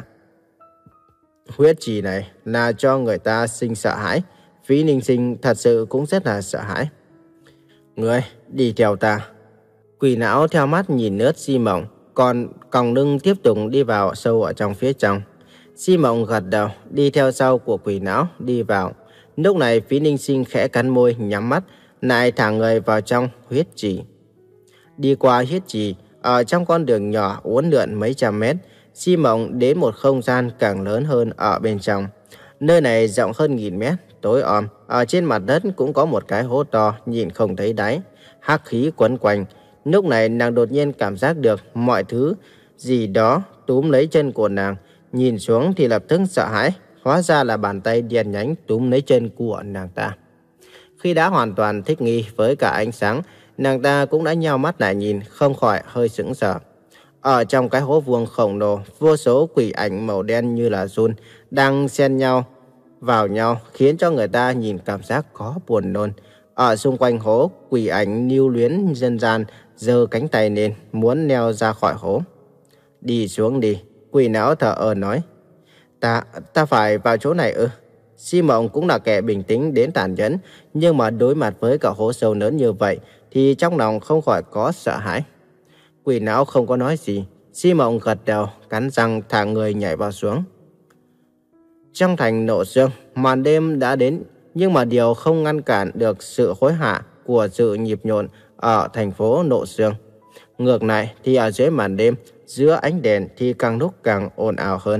Huyết trì này là cho người ta sinh sợ hãi. Phí Ninh Sinh thật sự cũng rất là sợ hãi. Ngươi, đi theo ta. Quỷ não theo mắt nhìn lướt Di Mộng, còn còng lưng tiếp tục đi vào sâu ở trong phía trong. Di Mộng gật đầu, đi theo sau của quỷ não, đi vào. Lúc này Phí Ninh Sinh khẽ cắn môi, nhắm mắt, lại thả người vào trong huyết trì. Đi qua huyết trì, ở trong con đường nhỏ uốn lượn mấy trăm mét, Di Mộng đến một không gian càng lớn hơn ở bên trong. Nơi này rộng hơn nghìn mét, tối om, ở trên mặt đất cũng có một cái hố to, nhìn không thấy đáy, hắc khí quấn quanh. Lúc này nàng đột nhiên cảm giác được mọi thứ gì đó túm lấy chân của nàng, nhìn xuống thì lập tức sợ hãi, hóa ra là bàn tay đen nhánh túm lấy chân của nàng ta. Khi đã hoàn toàn thích nghi với cả ánh sáng, nàng ta cũng đã nheo mắt lại nhìn, không khỏi hơi sững sờ. Ở trong cái hố vuông khổng lồ, vô số quỷ ảnh màu đen như là giun đang xen nhau vào nhau, khiến cho người ta nhìn cảm giác có buồn nôn. Ở xung quanh hố, quỷ ảnh lưu luyến dân gian giơ cánh tay lên, muốn leo ra khỏi hố. Đi xuống đi, quỷ não thở ơ nói. Ta, ta phải vào chỗ này ư? Di Mộng cũng là kẻ bình tĩnh đến tàn nhẫn, nhưng mà đối mặt với cả hố sâu lớn như vậy thì trong lòng không khỏi có sợ hãi. Quỷ não không có nói gì, Di Mộng gật đầu, cắn răng thả người nhảy vào xuống. Trong thành Nộ Xương, màn đêm đã đến, nhưng mà điều không ngăn cản được sự hối hả của sự nhịp nhộn ở thành phố Nộ Xương. Ngược lại thì ở dưới màn đêm, giữa ánh đèn thì càng lúc càng ồn ào hơn.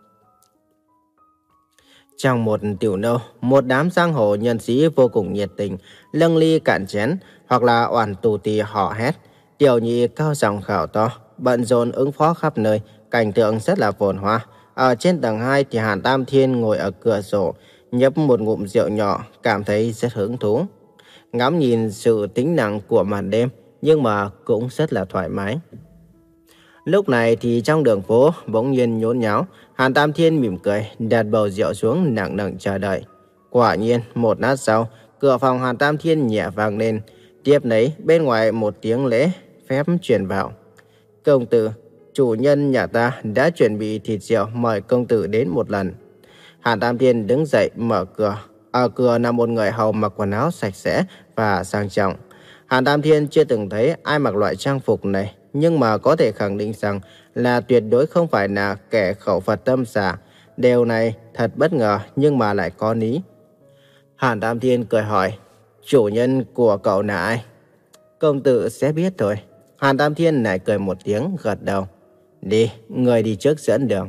Trong một tiểu lâu, một đám giang hồ nhân sĩ vô cùng nhiệt tình, lâng ly cạn chén, hoặc là oản tù tì hò hét. Tiểu nhị cao giọng khảo to, bận rộn ứng phó khắp nơi, cảnh tượng rất là phồn hoa. Ở trên tầng hai thì Hàn Tam Thiên ngồi ở cửa sổ, nhấp một ngụm rượu nhỏ, cảm thấy rất hứng thú. Ngắm nhìn sự tĩnh lặng của màn đêm, nhưng mà cũng rất là thoải mái. Lúc này thì trong đường phố bỗng nhiên nhốn nháo, Hàn Tam Thiên mỉm cười, đặt bầu rượu xuống nặng nặng chờ đợi. Quả nhiên, một lát sau, cửa phòng Hàn Tam Thiên nhẹ vang lên, tiếp lấy bên ngoài một tiếng lễ phép truyền vào. Công tử, chủ nhân nhà ta đã chuẩn bị thịt rượu mời công tử đến một lần. Hàn Tam Thiên đứng dậy mở cửa. Ở cửa là một người hầu mặc quần áo sạch sẽ và sang trọng. Hàn Tam Thiên chưa từng thấy ai mặc loại trang phục này, nhưng mà có thể khẳng định rằng là tuyệt đối không phải là kẻ khẩu Phật tâm xả. Điều này thật bất ngờ nhưng mà lại có lý. Hàn Tam Thiên cười hỏi, chủ nhân của cậu là ai? Công tử sẽ biết thôi. Hàn Tam Thiên lại cười một tiếng gật đầu. Đi, người đi trước dẫn đường.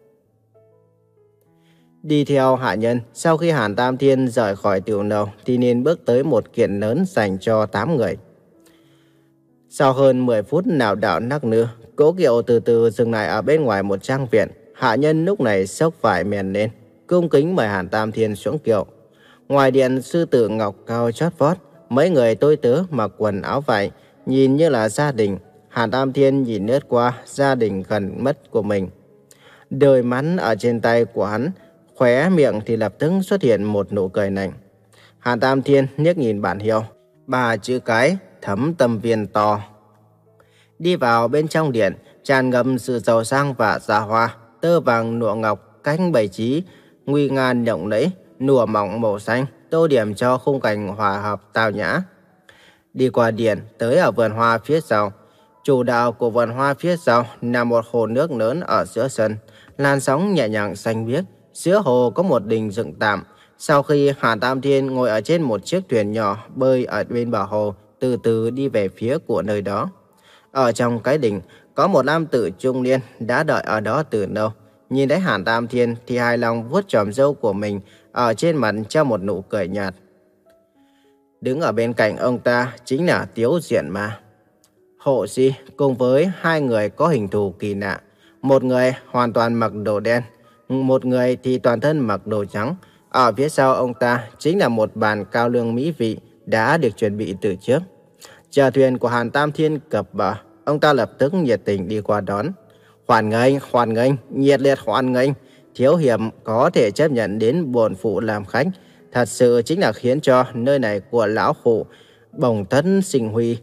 Đi theo hạ nhân, sau khi Hàn Tam Thiên rời khỏi tiểu lầu thì nên bước tới một kiện lớn dành cho tám người. Sau hơn mười phút lảo đảo nắc nư, cỗ kiệu từ từ dừng lại ở bên ngoài một trang viện. Hạ nhân lúc này xốc vải mền lên, cung kính mời Hàn Tam Thiên xuống kiệu. Ngoài điện sư tử ngọc cao chót vót, mấy người tôi tớ mặc quần áo vải, nhìn như là gia đình. Hàn Tam Thiên nhìn lướt qua gia đình gần mất của mình. Đôi mắt ở trên tay của hắn, khóe miệng thì lập tức xuất hiện một nụ cười lạnh. Hàn Tam Thiên liếc nhìn bản hiệu, ba chữ cái Thấm Tâm Viên to. Đi vào bên trong điện, tràn ngập sự giàu sang và xa hoa, tơ vàng lụa ngọc cánh bày trí nguy nga lộng lẫy, lụa mỏng màu xanh tô điểm cho khung cảnh hòa hợp tao nhã. Đi qua điện, tới ở vườn hoa phía sau. Chủ đạo của vườn hoa phía sau là một hồ nước lớn ở giữa sân, làn sóng nhẹ nhàng xanh biếc. Giữa hồ có một đình dựng tạm. Sau khi Hàn Tam Thiên ngồi ở trên một chiếc thuyền nhỏ bơi ở bên bờ hồ, từ từ đi về phía của nơi đó. Ở trong cái đình có một nam tử trung niên đã đợi ở đó từ lâu. Nhìn thấy Hàn Tam Thiên thì hài lòng vuốt chòm râu của mình, ở trên mặt treo một nụ cười nhạt. Đứng ở bên cạnh ông ta chính là Tiếu Diện Ma. Hộ sĩ cùng với hai người có hình thù kỳ lạ. Một người hoàn toàn mặc đồ đen, một người thì toàn thân mặc đồ trắng. Ở phía sau ông ta chính là một bàn cao lương mỹ vị đã được chuẩn bị từ trước. Chờ thuyền của Hàn Tam Thiên cập bờ, ông ta lập tức nhiệt tình đi qua đón. Hoan nghênh, hoan nghênh, nhiệt liệt hoan nghênh. Thiếu hiệp có thể chấp nhận đến bổn phụ làm khách, thật sự chính là khiến cho nơi này của lão khụ bồng tất sinh huy.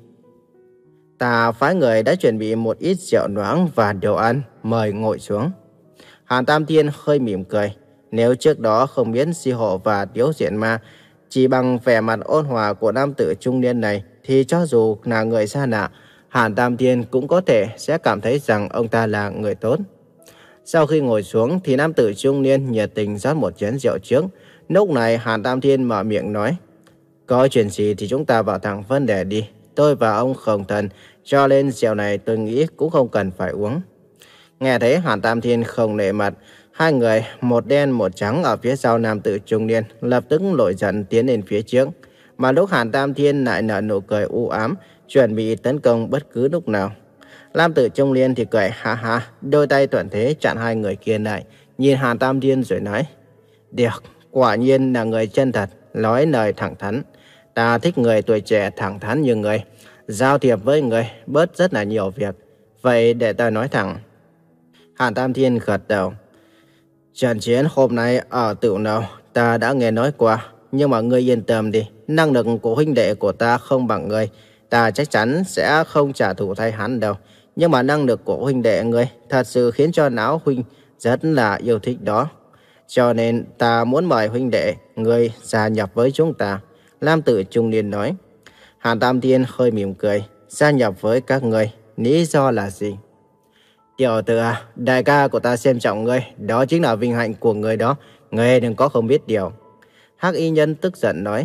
Ta phái người đã chuẩn bị một ít rượu nhoáng và đồ ăn, mời ngồi xuống. Hàn Tam Thiên hơi mỉm cười. Nếu trước đó không biết Si Hộ và Tiếu Diện Ma, chỉ bằng vẻ mặt ôn hòa của nam tử trung niên này, thì cho dù là người xa lạ, Hàn Tam Thiên cũng có thể sẽ cảm thấy rằng ông ta là người tốt. Sau khi ngồi xuống thì nam tử trung niên nhiệt tình rót một chén rượu trước. Lúc này Hàn Tam Thiên mở miệng nói: có chuyện gì thì chúng ta vào thẳng vấn đề đi. Tôi và ông không thân, cho nên rượu này tôi nghĩ cũng không cần phải uống. Nghe thấy Hàn Tam Thiên không nể mặt, hai người một đen một trắng ở phía sau nam tử trung niên lập tức nổi giận tiến lên phía trước. Mà lúc Hàn Tam Thiên lại nở nụ cười u ám, chuẩn bị tấn công bất cứ lúc nào. Nam tử trung niên thì cười ha ha, đôi tay thuận thế chặn hai người kia lại, nhìn Hàn Tam Thiên rồi nói: được, quả nhiên là người chân thật, nói lời thẳng thắn. Ta thích người tuổi trẻ thẳng thắn như người. Giao thiệp với người bớt rất là nhiều việc. Vậy để ta nói thẳng. Hàn Tam Thiên gật đầu. Trận chiến hôm nay ở Tửu Nâu ta đã nghe nói qua. Nhưng mà ngươi yên tâm đi, năng lực của huynh đệ của ta không bằng ngươi. Ta chắc chắn sẽ không trả thù thay hắn đâu. Nhưng mà năng lực của huynh đệ ngươi thật sự khiến cho não huynh rất là yêu thích đó. Cho nên ta muốn mời huynh đệ ngươi gia nhập với chúng ta. Nam tử trung niên nói. Hàn Tam Thiên hơi mỉm cười. Gia nhập với các ngươi, lý do là gì? Tiểu tử à, đại ca của ta xem trọng ngươi, đó chính là vinh hạnh của ngươi đó. Ngươi đừng có không biết điều. Hắc y nhân tức giận nói.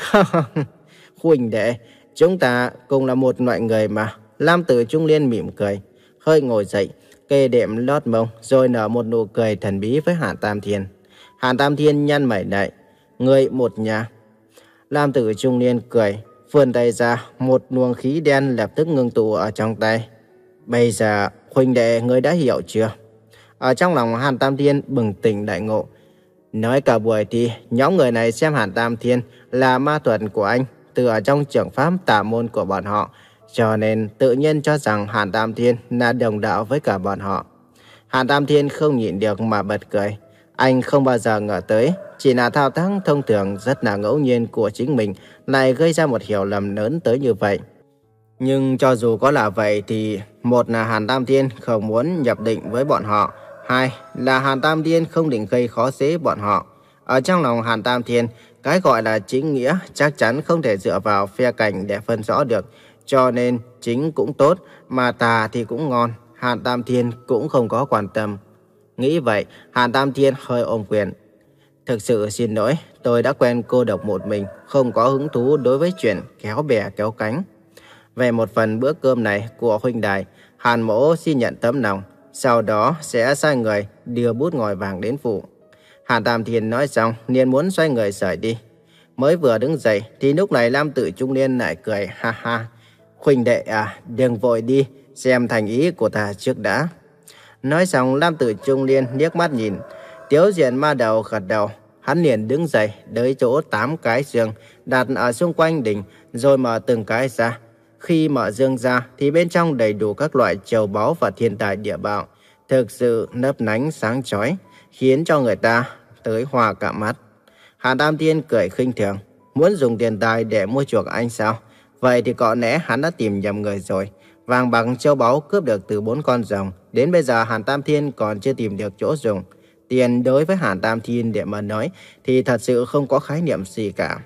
Huynh đệ, chúng ta cùng là một loại người mà. Nam tử trung niên mỉm cười, hơi ngồi dậy, kê đệm lót mông, rồi nở một nụ cười thần bí với Hàn Tam Thiên. Hàn Tam Thiên nhăn mày lại. Ngươi một nhà. Nam tử trung niên cười, vươn tay ra, một luồng khí đen lập tức ngưng tụ ở trong tay. Bây giờ, huynh đệ, ngươi đã hiểu chưa? Ở trong lòng Hàn Tam Thiên bừng tỉnh đại ngộ. Nói cả buổi thì nhóm người này xem Hàn Tam Thiên là ma thuật của anh từ ở trong trưởng pháp tà môn của bọn họ, cho nên tự nhiên cho rằng Hàn Tam Thiên là đồng đạo với cả bọn họ. Hàn Tam Thiên không nhịn được mà bật cười. Anh không bao giờ ngờ tới, chỉ là thao tác thông thường rất là ngẫu nhiên của chính mình lại gây ra một hiểu lầm lớn tới như vậy. Nhưng cho dù có là vậy thì một là Hàn Tam Thiên không muốn nhập định với bọn họ, hai là Hàn Tam Thiên không định gây khó dễ bọn họ. Ở trong lòng Hàn Tam Thiên, cái gọi là chính nghĩa chắc chắn không thể dựa vào phe cánh để phân rõ được, cho nên chính cũng tốt mà tà thì cũng ngon. Hàn Tam Thiên cũng không có quan tâm. Nghĩ vậy, Hàn Tam Thiên hơi ôm quyền. Thực sự xin lỗi, tôi đã quen cô độc một mình, không có hứng thú đối với chuyện kéo bè kéo cánh. Về một phần bữa cơm này của huynh đài, Hàn Mỗ xin nhận tấm lòng, sau đó sẽ sai người đưa bút ngòi vàng đến phủ. Hàn Tam Thiên nói xong, liền muốn xoay người rời đi. Mới vừa đứng dậy thì lúc này nam tử trung niên lại cười ha ha. Huynh đệ à, đừng vội đi, xem thành ý của ta trước đã. Nói xong, nam tử trung niên liếc mắt nhìn. Tiếu Diện Ma đầu gật đầu, hắn liền đứng dậy tới chỗ tám cái giường đặt ở xung quanh đỉnh, rồi mở từng cái ra. Khi mở giường ra thì bên trong đầy đủ các loại châu báu và thiên tài địa bảo, thực sự lấp lánh sáng chói, khiến cho người ta tới hoa cả mắt. Hàn Tam Thiên cười khinh thường, muốn dùng tiền tài để mua chuộc anh sao? Vậy thì có lẽ hắn đã tìm nhầm người rồi. Vàng bạc châu báu cướp được từ bốn con rồng, đến bây giờ Hàn Tam Thiên còn chưa tìm được chỗ dùng. Tiền đối với Hàn Tam Thiên để mà nói thì thật sự không có khái niệm gì cả.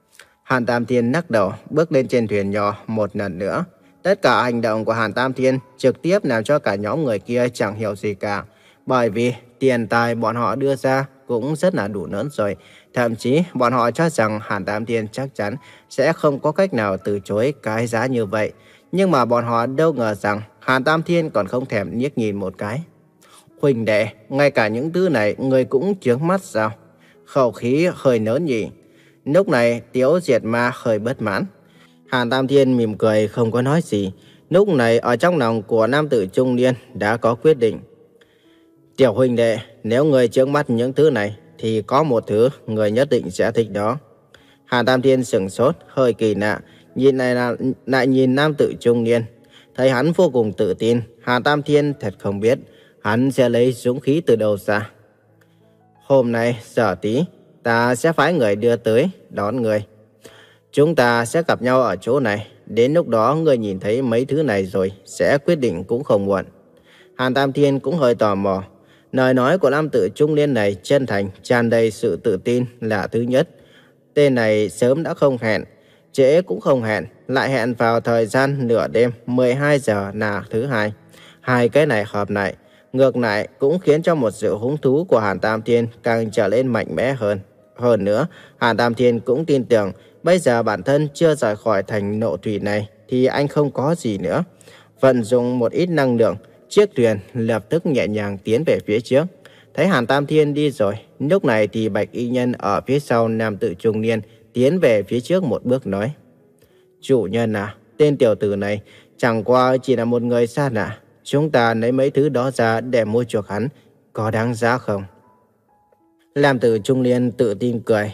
Hàn Tam Thiên lắc đầu, bước lên trên thuyền nhỏ một lần nữa. Tất cả hành động của Hàn Tam Thiên trực tiếp làm cho cả nhóm người kia chẳng hiểu gì cả. Bởi vì tiền tài bọn họ đưa ra cũng rất là đủ lớn rồi. Thậm chí bọn họ cho rằng Hàn Tam Thiên chắc chắn sẽ không có cách nào từ chối cái giá như vậy. Nhưng mà bọn họ đâu ngờ rằng Hàn Tam Thiên còn không thèm liếc nhìn một cái. Huynh đệ, ngay cả những thứ này người cũng chướng mắt sao? Khẩu khí hơi lớn nhỉ. Lúc này Tiếu Diệt Ma hơi bất mãn. Hàn Tam Thiên mỉm cười không có nói gì. Lúc này ở trong lòng của nam tử trung niên đã có quyết định. Tiểu huynh đệ, nếu người trước mắt những thứ này thì có một thứ người nhất định sẽ thích đó. Hàn Tam Thiên sửng sốt, hơi kỳ lạ, nhìn này là lại nhìn nam tử trung niên. Thấy hắn vô cùng tự tin, Hàn Tam Thiên thật không biết hắn sẽ lấy dũng khí từ đâu ra. Hôm nay giờ tí, ta sẽ phái người đưa tới đón người. Chúng ta sẽ gặp nhau ở chỗ này. Đến lúc đó người nhìn thấy mấy thứ này rồi sẽ quyết định cũng không muộn. Hàn Tam Thiên cũng hơi tò mò. Lời nói của nam tử trung niên này chân thành, tràn đầy sự tự tin là thứ nhất. Tên này sớm đã không hẹn, trễ cũng không hẹn, lại hẹn vào thời gian nửa đêm mười hai giờ là thứ hai. Hai cái này hợp lại, ngược lại cũng khiến cho một sự hứng thú của Hàn Tam Thiên càng trở lên mạnh mẽ hơn. Hơn nữa, Hàn Tam Thiên cũng tin tưởng bây giờ bản thân chưa rời khỏi thành Nộ Thủy này thì anh không có gì nữa. Vận dụng một ít năng lượng, chiếc thuyền lập tức nhẹ nhàng tiến về phía trước. Thấy Hàn Tam Thiên đi rồi, lúc này thì Bạch Y Nhân ở phía sau nam tử trung niên tiến về phía trước một bước nói. Chủ nhân à, tên tiểu tử này chẳng qua chỉ là một người xa lạ. Chúng ta lấy mấy thứ đó ra để mua chuộc hắn, có đáng giá không? Nam tử trung niên tự tin cười.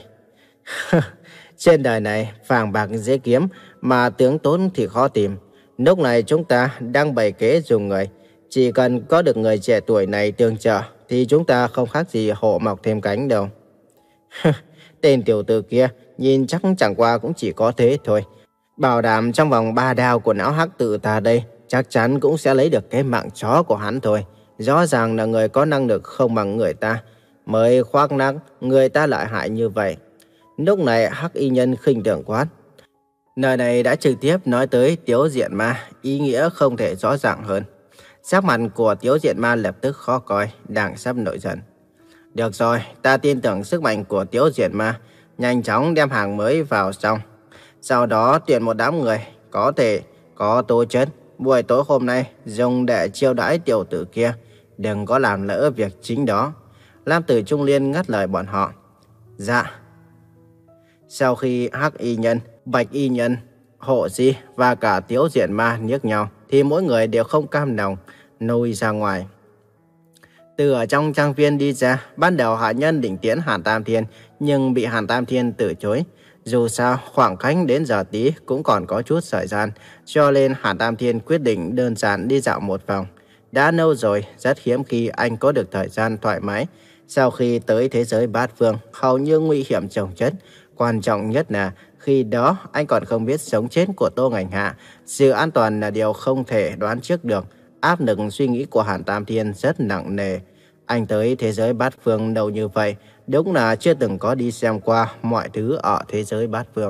Trên đời này vàng bạc dễ kiếm, mà tướng tốn thì khó tìm. Lúc này chúng ta đang bày kế dùng người. Chỉ cần có được người trẻ tuổi này tương trợ thì chúng ta không khác gì hổ mọc thêm cánh đâu. Tên tiểu tử kia nhìn chắc chẳng qua cũng chỉ có thế thôi. Bảo đảm trong vòng ba đao của não hắc tự ta đây chắc chắn cũng sẽ lấy được cái mạng chó của hắn thôi. Rõ ràng là người có năng lực không bằng người ta, mới khoác lác người ta lại hại như vậy. Lúc này Hắc Y Nhân khinh thường quát. Nơi này đã trực tiếp nói tới Tiếu Diện Ma, ý nghĩa không thể rõ ràng hơn. Sắc mặt của Tiếu Diện Ma lập tức khó coi, đang sắp nổi giận. Được rồi, ta tin tưởng sức mạnh của Tiếu Diện Ma, nhanh chóng đem hàng mới vào xong. Sau đó tuyển một đám người có thể có tố chất, buổi tối hôm nay dùng để chiêu đãi tiểu tử kia, đừng có làm lỡ việc chính đó. Lam tử trung niên ngắt lời bọn họ. Dạ. Sau khi Hắc Y Nhân, Bạch Y Nhân, Hộ Di và cả Tiếu Diện Ma liếc nhau thì mỗi người đều không cam lòng nôi ra ngoài. Từ ở trong trang viên đi ra, ban đầu hạ nhân định tiễn Hàn Tam Thiên nhưng bị Hàn Tam Thiên từ chối. Dù sao khoảng cách đến giờ tí cũng còn có chút thời gian, cho nên Hàn Tam Thiên quyết định đơn giản đi dạo một vòng. Đã lâu rồi, rất hiếm khi anh có được thời gian thoải mái. Sau khi tới thế giới bát phương, hầu như nguy hiểm chồng chất. Quan trọng nhất là khi đó anh còn không biết sống chết của Tô Ngành Hạ. Sự an toàn là điều không thể đoán trước được. Áp lực suy nghĩ của Hàn Tam Thiên rất nặng nề. Anh tới thế giới bát phương đâu như vậy, đúng là chưa từng có đi xem qua mọi thứ ở thế giới bát phương.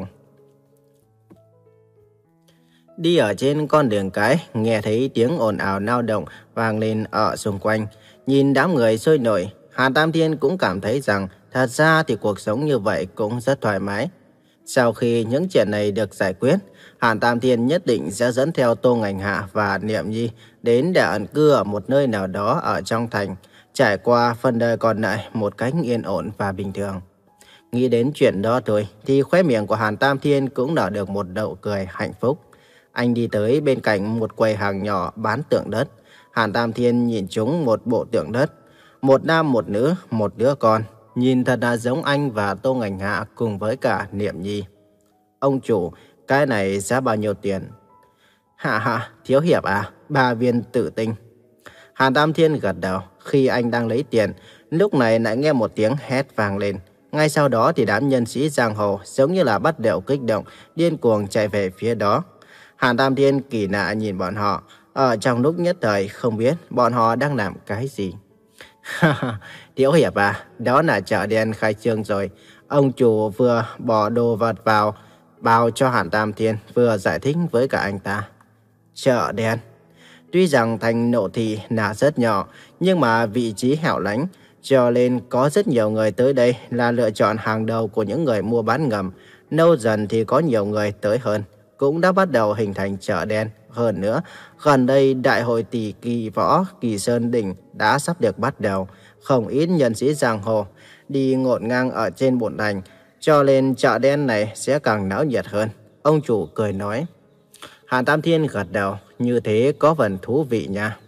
Đi ở trên con đường cái, nghe thấy tiếng ồn ào nao động vang lên ở xung quanh. Nhìn đám người sôi nổi, Hàn Tam Thiên cũng cảm thấy rằng thật ra thì cuộc sống như vậy cũng rất thoải mái. Sau khi những chuyện này được giải quyết, Hàn Tam Thiên nhất định sẽ dẫn theo Tô Ngành Hạ và Niệm Nhi đến để ẩn cư ở một nơi nào đó ở trong thành, trải qua phần đời còn lại một cách yên ổn và bình thường. Nghĩ đến chuyện đó thôi thì khóe miệng của Hàn Tam Thiên cũng nở được một nụ cười hạnh phúc. Anh đi tới bên cạnh một quầy hàng nhỏ bán tượng đất. Hàn Tam Thiên nhìn chúng một bộ tượng đất. Một nam một nữ, một đứa con. Nhìn thật là giống anh và Tô Ngành Hạ cùng với cả Niệm Nhi. Ông chủ, cái này giá bao nhiêu tiền? Hạ hạ, thiếu hiệp à? Ba viên tử tinh. Hàn Tam Thiên gật đầu. Khi anh đang lấy tiền, lúc này lại nghe một tiếng hét vang lên. Ngay sau đó thì đám nhân sĩ giang hồ giống như là bắt đầu kích động, điên cuồng chạy về phía đó. Hàn Tam Thiên kỳ lạ nhìn bọn họ, ở trong lúc nhất thời không biết bọn họ đang làm cái gì. Thiếu hiệp à, đó là chợ đen khai trương rồi. Ông chủ vừa bỏ đồ vật vào bao cho Hàn Tam Thiên, vừa giải thích với cả anh ta. Chợ đen. Tuy rằng thành Nộ Thị là rất nhỏ, nhưng mà vị trí hẻo lánh, cho nên có rất nhiều người tới đây là lựa chọn hàng đầu của những người mua bán ngầm. Lâu dần thì có nhiều người tới hơn, cũng đã bắt đầu hình thành chợ đen Hơn nữa, gần đây đại hội tỷ kỳ võ Kỳ Sơn Đỉnh đã sắp được bắt đầu. Không ít nhân sĩ giang hồ đi ngổn ngang ở trên bộn thành, cho nên chợ đen này sẽ càng náo nhiệt hơn. Ông chủ cười nói. Hàn Tam Thiên gật đầu, như thế có phần thú vị nha.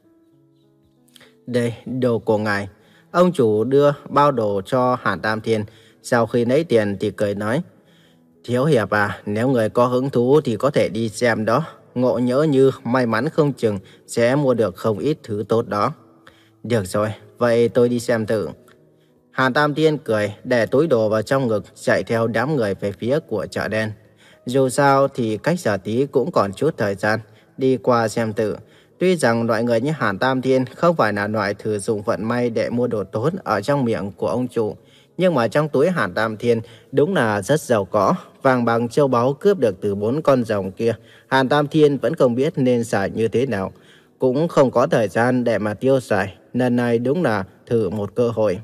Đây, đồ của ngài. Ông chủ đưa bao đồ cho Hàn Tam Thiên. Sau khi lấy tiền thì cười nói. Thiếu hiệp à, nếu người có hứng thú thì có thể đi xem đó. Ngộ nhỡ như may mắn không chừng sẽ mua được không ít thứ tốt đó. Được rồi, vậy tôi đi xem thử. Hàn Tam Thiên cười, để túi đồ vào trong ngực, chạy theo đám người về phía của chợ đen. Dù sao thì cách giờ tí cũng còn chút thời gian, đi qua xem thử. Tuy rằng loại người như Hàn Tam Thiên không phải là loại thử dụng vận may để mua đồ tốt ở trong miệng của ông chủ, nhưng mà trong túi Hàn Tam Thiên đúng là rất giàu có, vàng bạc châu báu cướp được từ bốn con rồng kia. Hàn Tam Thiên vẫn không biết nên xài như thế nào, cũng không có thời gian để mà tiêu xài. Lần này đúng là thử một cơ hội.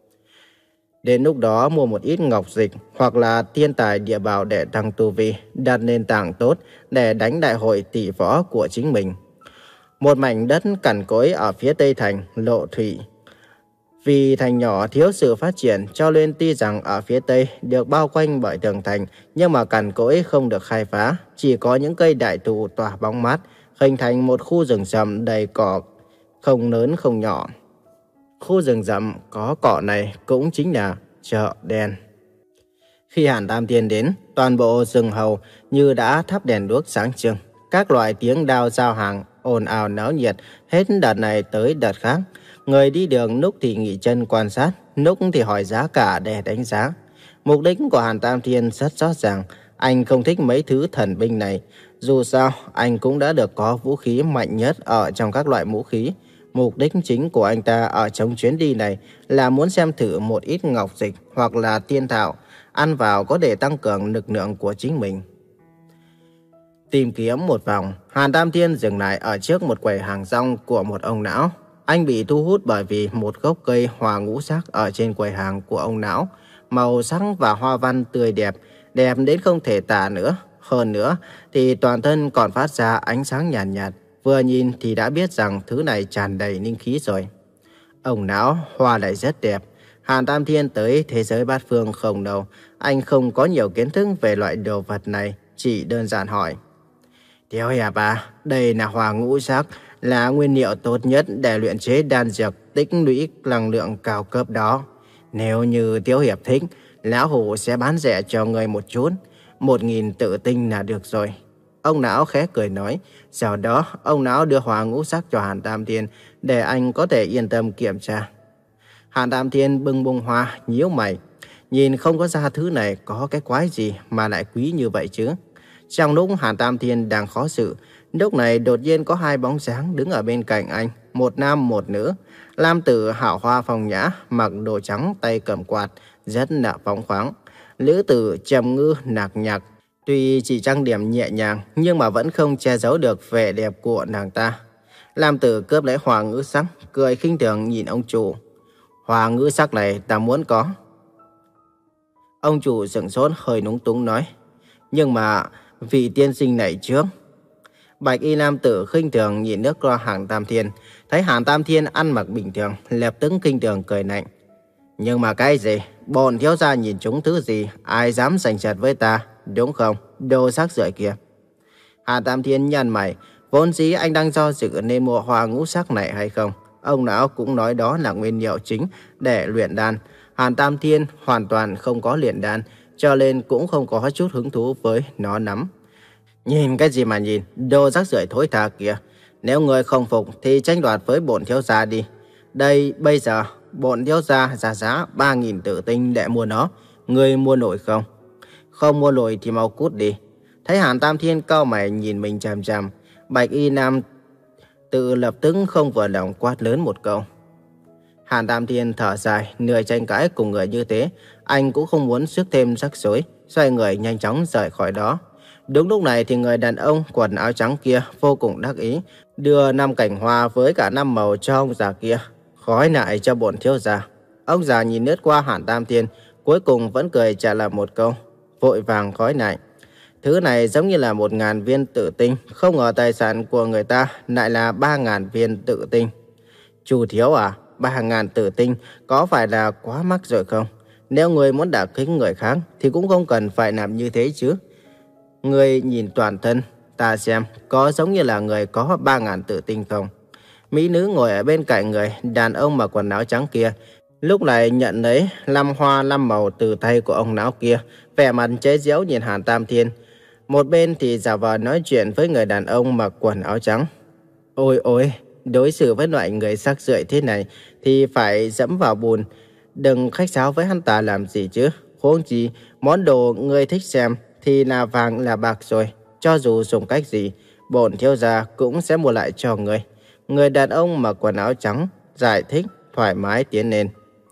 Đến lúc đó mua một ít ngọc dịch hoặc là thiên tài địa bảo để tăng tu vi, đặt nền tảng tốt để đánh đại hội tỷ võ của chính mình. Một mảnh đất cằn cỗi ở phía tây thành Lộ Thủy. Vì thành nhỏ thiếu sự phát triển cho nên tuy rằng ở phía tây được bao quanh bởi tường thành, nhưng mà cằn cỗi không được khai phá, chỉ có những cây đại thụ tỏa bóng mát, hình thành một khu rừng rậm đầy cỏ không lớn không nhỏ. Khu rừng rậm có cỏ này cũng chính là chợ đen. Khi Hàn Tam Thiên đến, toàn bộ rừng hầu như đã thắp đèn đuốc sáng trưng. Các loại tiếng đao giao hàng ồn ào náo nhiệt, hết đợt này tới đợt khác. Người đi đường lúc thì nghỉ chân quan sát, lúc thì hỏi giá cả để đánh giá. Mục đích của Hàn Tam Thiên rất rõ ràng, anh không thích mấy thứ thần binh này. Dù sao, anh cũng đã được có vũ khí mạnh nhất ở trong các loại vũ khí. Mục đích chính của anh ta ở trong chuyến đi này là muốn xem thử một ít ngọc dịch hoặc là tiên thảo, ăn vào có thể tăng cường lực lượng của chính mình. Tìm kiếm một vòng, Hàn Tam Thiên dừng lại ở trước một quầy hàng rong của một ông lão. Anh bị thu hút bởi vì một gốc cây hoa ngũ sắc ở trên quầy hàng của ông lão. Màu sắc và hoa văn tươi đẹp, đẹp đến không thể tả nữa. Hơn nữa thì toàn thân còn phát ra ánh sáng nhàn nhạt, nhạt. Vừa nhìn thì đã biết rằng thứ này tràn đầy linh khí rồi. Ông lão, hoa lại rất đẹp. Hàn Tam Thiên tới thế giới bát phương không đâu. Anh không có nhiều kiến thức về loại đồ vật này, chỉ đơn giản hỏi. Thiếu hiệp à, đây là hoa ngũ sắc, là nguyên liệu tốt nhất để luyện chế đan dược tích lũy năng lượng cao cấp đó. Nếu như thiếu hiệp thích, lão hủ sẽ bán rẻ cho người một chút. Một nghìn tự tinh là được rồi. Ông lão khẽ cười nói. Sau đó, ông lão đưa hoa ngũ sắc cho Hàn Tam Thiên để anh có thể yên tâm kiểm tra. Hàn Tam Thiên bưng bông hoa, nhíu mày. Nhìn không có ra thứ này có cái quái gì mà lại quý như vậy chứ. Trong lúc Hàn Tam Thiên đang khó xử, lúc này đột nhiên có hai bóng dáng đứng ở bên cạnh anh, một nam một nữ. Nam tử hảo hoa phong nhã, mặc đồ trắng tay cầm quạt, rất là phóng khoáng. Nữ tử trầm ngư nạc nhạc, tuy chỉ trang điểm nhẹ nhàng nhưng mà vẫn không che giấu được vẻ đẹp của nàng ta. Nam tử cướp lấy hoa ngũ sắc, cười khinh thường nhìn ông chủ. Hoa ngũ sắc này ta muốn có. Ông chủ sững sốt hơi núng túng nói. Nhưng mà vị tiên sinh này trước. Bạch y nam tử khinh thường nhìn nước qua Hàn Tam Thiên, thấy Hàn Tam Thiên ăn mặc bình thường, lập tức khinh thường cười lạnh. Nhưng mà cái gì? Bọn thiếu gia nhìn chúng thứ gì? Ai dám giành giật với ta? Đúng không? Đồ sắc rưởi kia. Hàn Tam Thiên nhăn mày, vốn dĩ anh đang do dự nên mua hoa ngũ sắc này hay không. Ông lão cũng nói đó là nguyên liệu chính để luyện đan. Hàn Tam Thiên hoàn toàn không có luyện đan, cho nên cũng không có chút hứng thú với nó lắm. Nhìn cái gì mà nhìn, đồ rác rưởi thối tha kìa. Nếu người không phục thì tranh đoạt với bổn thiếu gia đi. Đây bây giờ bổn thiếu gia giá giá ba nghìn tử tinh để mua nó. Người mua nổi không? Không mua nổi thì mau cút đi. Thấy Hàn Tam Thiên cau mày nhìn mình chằm chằm, Bạch y nam tự lập tức không vừa lòng quát lớn một câu. Hàn Tam Thiên thở dài, lười tranh cãi cùng người như thế, anh cũng không muốn rước thêm rắc rối, xoay người nhanh chóng rời khỏi đó. Đúng lúc này thì người đàn ông quần áo trắng kia vô cùng đắc ý, đưa năm cành hoa với cả năm màu cho ông già kia. Khói lại cho bổn thiếu gia. Ông già nhìn lướt qua Hàn Tam Thiên, cuối cùng vẫn cười trả lời một câu, vội vàng khói lại. Thứ này giống như là một ngàn viên tử tinh, không ngờ tài sản của người ta lại là ba ngàn viên tử tinh. Chu thiếu à, ba ngàn tử tinh có phải là quá mắc rồi không? Nếu người muốn đả kích người khác thì cũng không cần phải làm như thế chứ. Người nhìn toàn thân, ta xem có giống như là người có ba ngàn tử tinh không? Mỹ nữ ngồi ở bên cạnh người đàn ông mặc quần áo trắng kia, lúc này nhận lấy lăm hoa lăm màu từ tay của ông lão kia, vẻ mặt chế giễu nhìn Hàn Tam Thiên. Một bên thì giả vờ nói chuyện với người đàn ông mặc quần áo trắng. Ôi ôi, đối xử với loại người sắc rưởi thế này thì phải dẫm vào bùn. Đừng khách sáo với hắn ta làm gì chứ. Huống chi, món đồ người thích xem thì là vàng là bạc rồi. Cho dù dùng cách gì, bổn thiếu gia cũng sẽ mua lại cho người. Người đàn ông mặc quần áo trắng giải thích thoải mái tiến lên.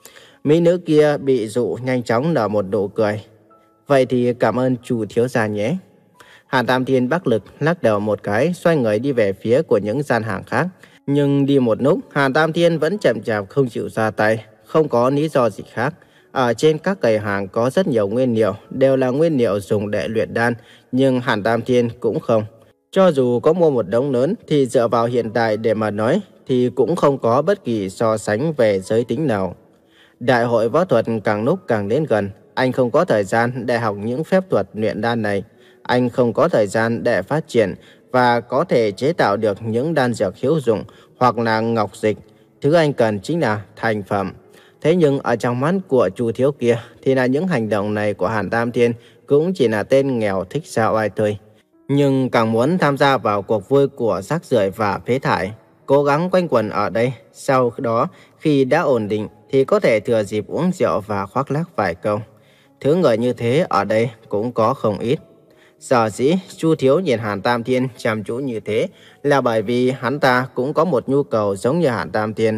Mỹ nữ kia bị dụ nhanh chóng nở một nụ cười. Vậy thì cảm ơn chủ thiếu gia nhé. Hàn Tam Thiên Bắc Lực lắc đầu một cái, xoay người đi về phía của những gian hàng khác. Nhưng đi một lúc, Hàn Tam Thiên vẫn chậm chạp không chịu ra tay, không có lý do gì khác. Ở trên các quầy hàng có rất nhiều nguyên liệu, đều là nguyên liệu dùng để luyện đan, nhưng Hàn Tam Thiên cũng không. Cho dù có mua một đống lớn thì dựa vào hiện tại để mà nói thì cũng không có bất kỳ so sánh về giới tính nào. Đại hội võ thuật càng lúc càng đến gần, anh không có thời gian để học những phép thuật luyện đan này. Anh không có thời gian để phát triển và có thể chế tạo được những đan dược hữu dụng hoặc là ngọc dịch. Thứ anh cần chính là thành phẩm. Thế nhưng ở trong mắt của Chu thiếu kia thì là những hành động này của Hàn Tam Thiên cũng chỉ là tên nghèo thích xa oai thôi. Nhưng càng muốn tham gia vào cuộc vui của rác rưởi và phế thải, cố gắng quanh quẩn ở đây. Sau đó khi đã ổn định thì có thể thừa dịp uống rượu và khoác lác vài câu. Thứ người như thế ở đây cũng có không ít. Sở dĩ Chu thiếu nhìn Hàn Tam Thiên chăm chú như thế là bởi vì hắn ta cũng có một nhu cầu giống như Hàn Tam Thiên.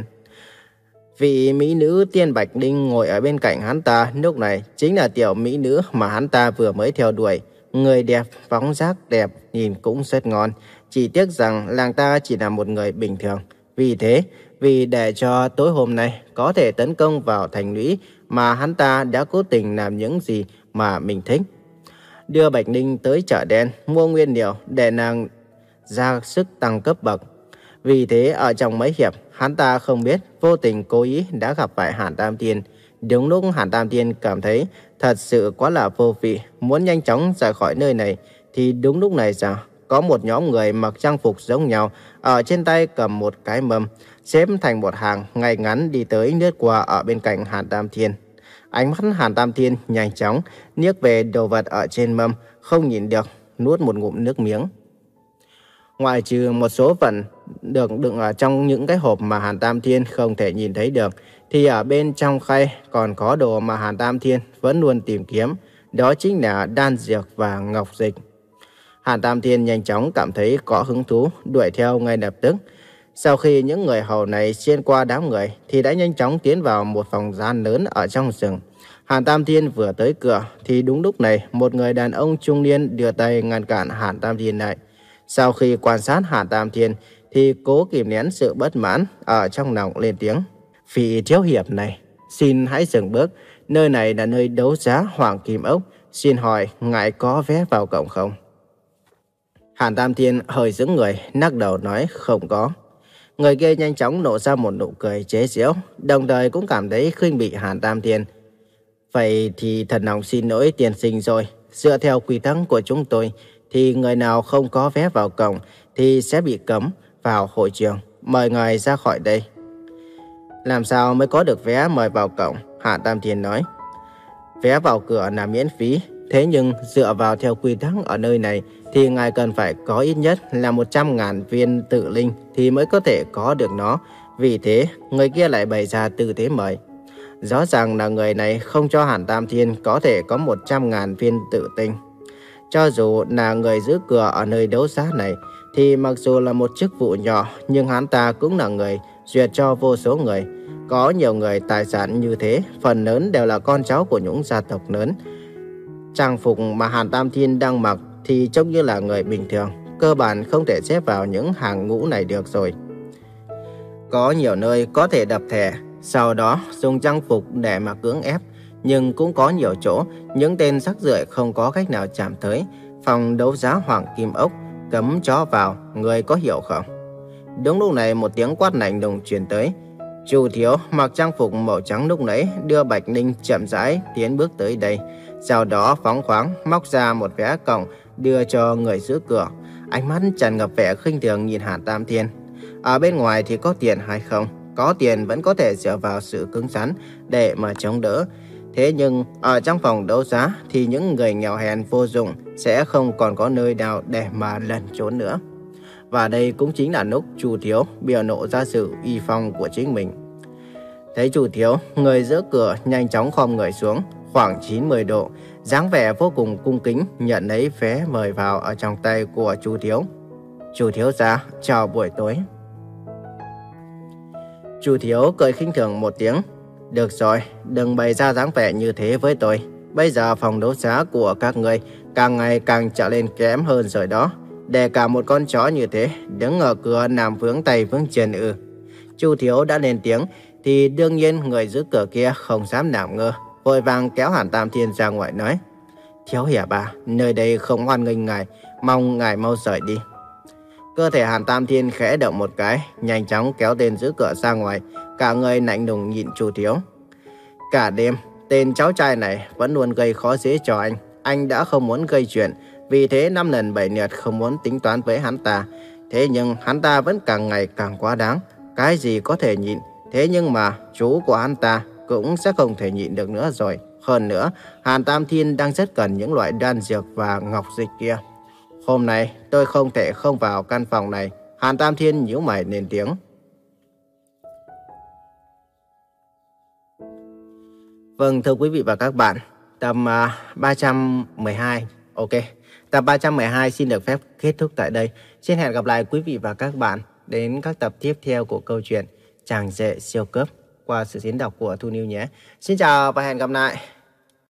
Vị mỹ nữ Tiên Bạch Đinh ngồi ở bên cạnh hắn ta lúc này chính là tiểu mỹ nữ mà hắn ta vừa mới theo đuổi. Người đẹp, phóng dáng đẹp, nhìn cũng rất ngon. Chỉ tiếc rằng làng ta chỉ là một người bình thường. Vì thế, vì để cho tối hôm nay có thể tấn công vào thành lũy mà hắn ta đã cố tình làm những gì mà mình thích. Đưa Bạch Ninh tới chợ đen mua nguyên liệu để nàng ra sức tăng cấp bậc. Vì thế ở trong mấy hiệp, hắn ta không biết vô tình cố ý đã gặp phải Hàn Tam Thiên. Đúng lúc Hàn Tam Thiên cảm thấy thật sự quá là vô vị, muốn nhanh chóng rời khỏi nơi này, thì đúng lúc này sao có một nhóm người mặc trang phục giống nhau, ở trên tay cầm một cái mâm, xếp thành một hàng ngay ngắn đi tới lướt qua ở bên cạnh Hàn Tam Thiên. Ánh mắt Hàn Tam Thiên nhanh chóng liếc về đồ vật ở trên mâm, không nhìn được, nuốt một ngụm nước miếng. Ngoại trừ một số phần được đựng ở trong những cái hộp mà Hàn Tam Thiên không thể nhìn thấy được, thì ở bên trong khay còn có đồ mà Hàn Tam Thiên vẫn luôn tìm kiếm, đó chính là đan dược và ngọc dịch. Hàn Tam Thiên nhanh chóng cảm thấy có hứng thú, đuổi theo ngay lập tức. Sau khi những người hầu này xuyên qua đám người thì đã nhanh chóng tiến vào một phòng gian lớn ở trong rừng. Hàn Tam Thiên vừa tới cửa thì đúng lúc này một người đàn ông trung niên đưa tay ngăn cản Hàn Tam Thiên lại. Sau khi quan sát Hàn Tam Thiên thì cố kìm nén sự bất mãn ở trong lòng lên tiếng. Vị thiếu hiệp này, xin hãy dừng bước. Nơi này là nơi đấu giá Hoàng Kim Ốc. Xin hỏi ngài có vé vào cổng không? Hàn Tam Thiên hơi sững người, lắc đầu nói không có. Người kia nhanh chóng nổ ra một nụ cười chế giễu, đồng thời cũng cảm thấy khinh bỉ Hàn Tam Thiên. Vậy thì thật lòng xin lỗi tiên sinh rồi. Dựa theo quy tắc của chúng tôi thì người nào không có vé vào cổng thì sẽ bị cấm vào hội trường. Mời ngài ra khỏi đây. Làm sao mới có được vé mời vào cổng? Hàn Tam Thiên nói. Vé vào cửa là miễn phí. Thế nhưng dựa vào theo quy tắc ở nơi này thì ngài cần phải có ít nhất là một trăm ngàn viên tự linh thì mới có thể có được nó. Vì thế, người kia lại bày ra tư thế mời. Rõ ràng là người này không cho Hàn Tam Thiên có thể có một trăm ngàn viên tự tinh. Cho dù là người giữ cửa ở nơi đấu giá này thì mặc dù là một chức vụ nhỏ nhưng hắn ta cũng là người duyệt cho vô số người. Có nhiều người tài sản như thế, phần lớn đều là con cháu của những gia tộc lớn. Trang phục mà Hàn Tam Thiên đang mặc thì trông như là người bình thường, cơ bản không thể xếp vào những hàng ngũ này được rồi. Có nhiều nơi có thể đập thẻ, sau đó dùng trang phục để mà cưỡng ép, nhưng cũng có nhiều chỗ những tên rác rưởi không có cách nào chạm tới, Phòng đấu giá Hoàng Kim Ốc, cấm chó vào, người có hiểu không? Đúng lúc này một tiếng quát lạnh lùng truyền tới. Chu Thiếu mặc trang phục màu trắng lúc nãy đưa Bạch Ninh chậm rãi tiến bước tới đây. Sau đó phóng khoáng móc ra một vé cổng đưa cho người giữ cửa. Ánh mắt tràn ngập vẻ khinh thường nhìn Hàn Tam Thiên. Ở bên ngoài thì có tiền hay không? Có tiền vẫn có thể dựa vào sự cứng rắn để mà chống đỡ. Thế nhưng ở trong phòng đấu giá thì những người nghèo hèn vô dụng sẽ không còn có nơi nào để mà lẩn trốn nữa. Và đây cũng chính là lúc Chu Thiếu biểu lộ ra sự uy phong của chính mình. Thấy Chu Thiếu, người giữ cửa nhanh chóng khom người xuống khoảng chín mươi độ, dáng vẻ vô cùng cung kính nhận lấy vé mời vào ở trong tay của Chu Thiếu. Chu Thiếu gia, chào buổi tối. Chu Thiếu cười khinh thường một tiếng. Được rồi, đừng bày ra dáng vẻ như thế với tôi. Bây giờ phòng đấu giá của các người càng ngày càng trở lên kém hơn rồi đó. Để cả một con chó như thế đứng ở cửa làm vướng tay vướng chân ư? Chu Thiếu đã lên tiếng thì đương nhiên người giữ cửa kia không dám làm ngơ, vội vàng kéo Hàn Tam Thiên ra ngoài nói: Thiếu hiệp à, nơi đây không hoan nghênh ngài, mong ngài mau rời đi. Cơ thể Hàn Tam Thiên khẽ động một cái, nhanh chóng kéo tên giữ cửa ra ngoài, cả người lạnh lùng nhìn Chu Thiếu. Cả đêm, tên cháu trai này vẫn luôn gây khó dễ cho anh. Anh đã không muốn gây chuyện, vì thế năm lần bảy lượt không muốn tính toán với hắn ta. Thế nhưng hắn ta vẫn càng ngày càng quá đáng. Cái gì có thể nhịn, thế nhưng mà chú của hắn ta cũng sẽ không thể nhịn được nữa rồi. Hơn nữa, Hàn Tam Thiên đang rất cần những loại đan dược và ngọc dịch kia. Hôm nay tôi không thể không vào căn phòng này. Hàn Tam Thiên nhíu mày lên tiếng. Vâng, thưa quý vị và các bạn, tập uh, ba trăm mười hai, ok, tập ba trăm mười hai xin được phép kết thúc tại đây. Xin hẹn gặp lại quý vị và các bạn đến các tập tiếp theo của câu chuyện Chàng Rể Siêu Cấp qua sự diễn đọc của Thu Niu nhé. Xin chào và hẹn gặp lại.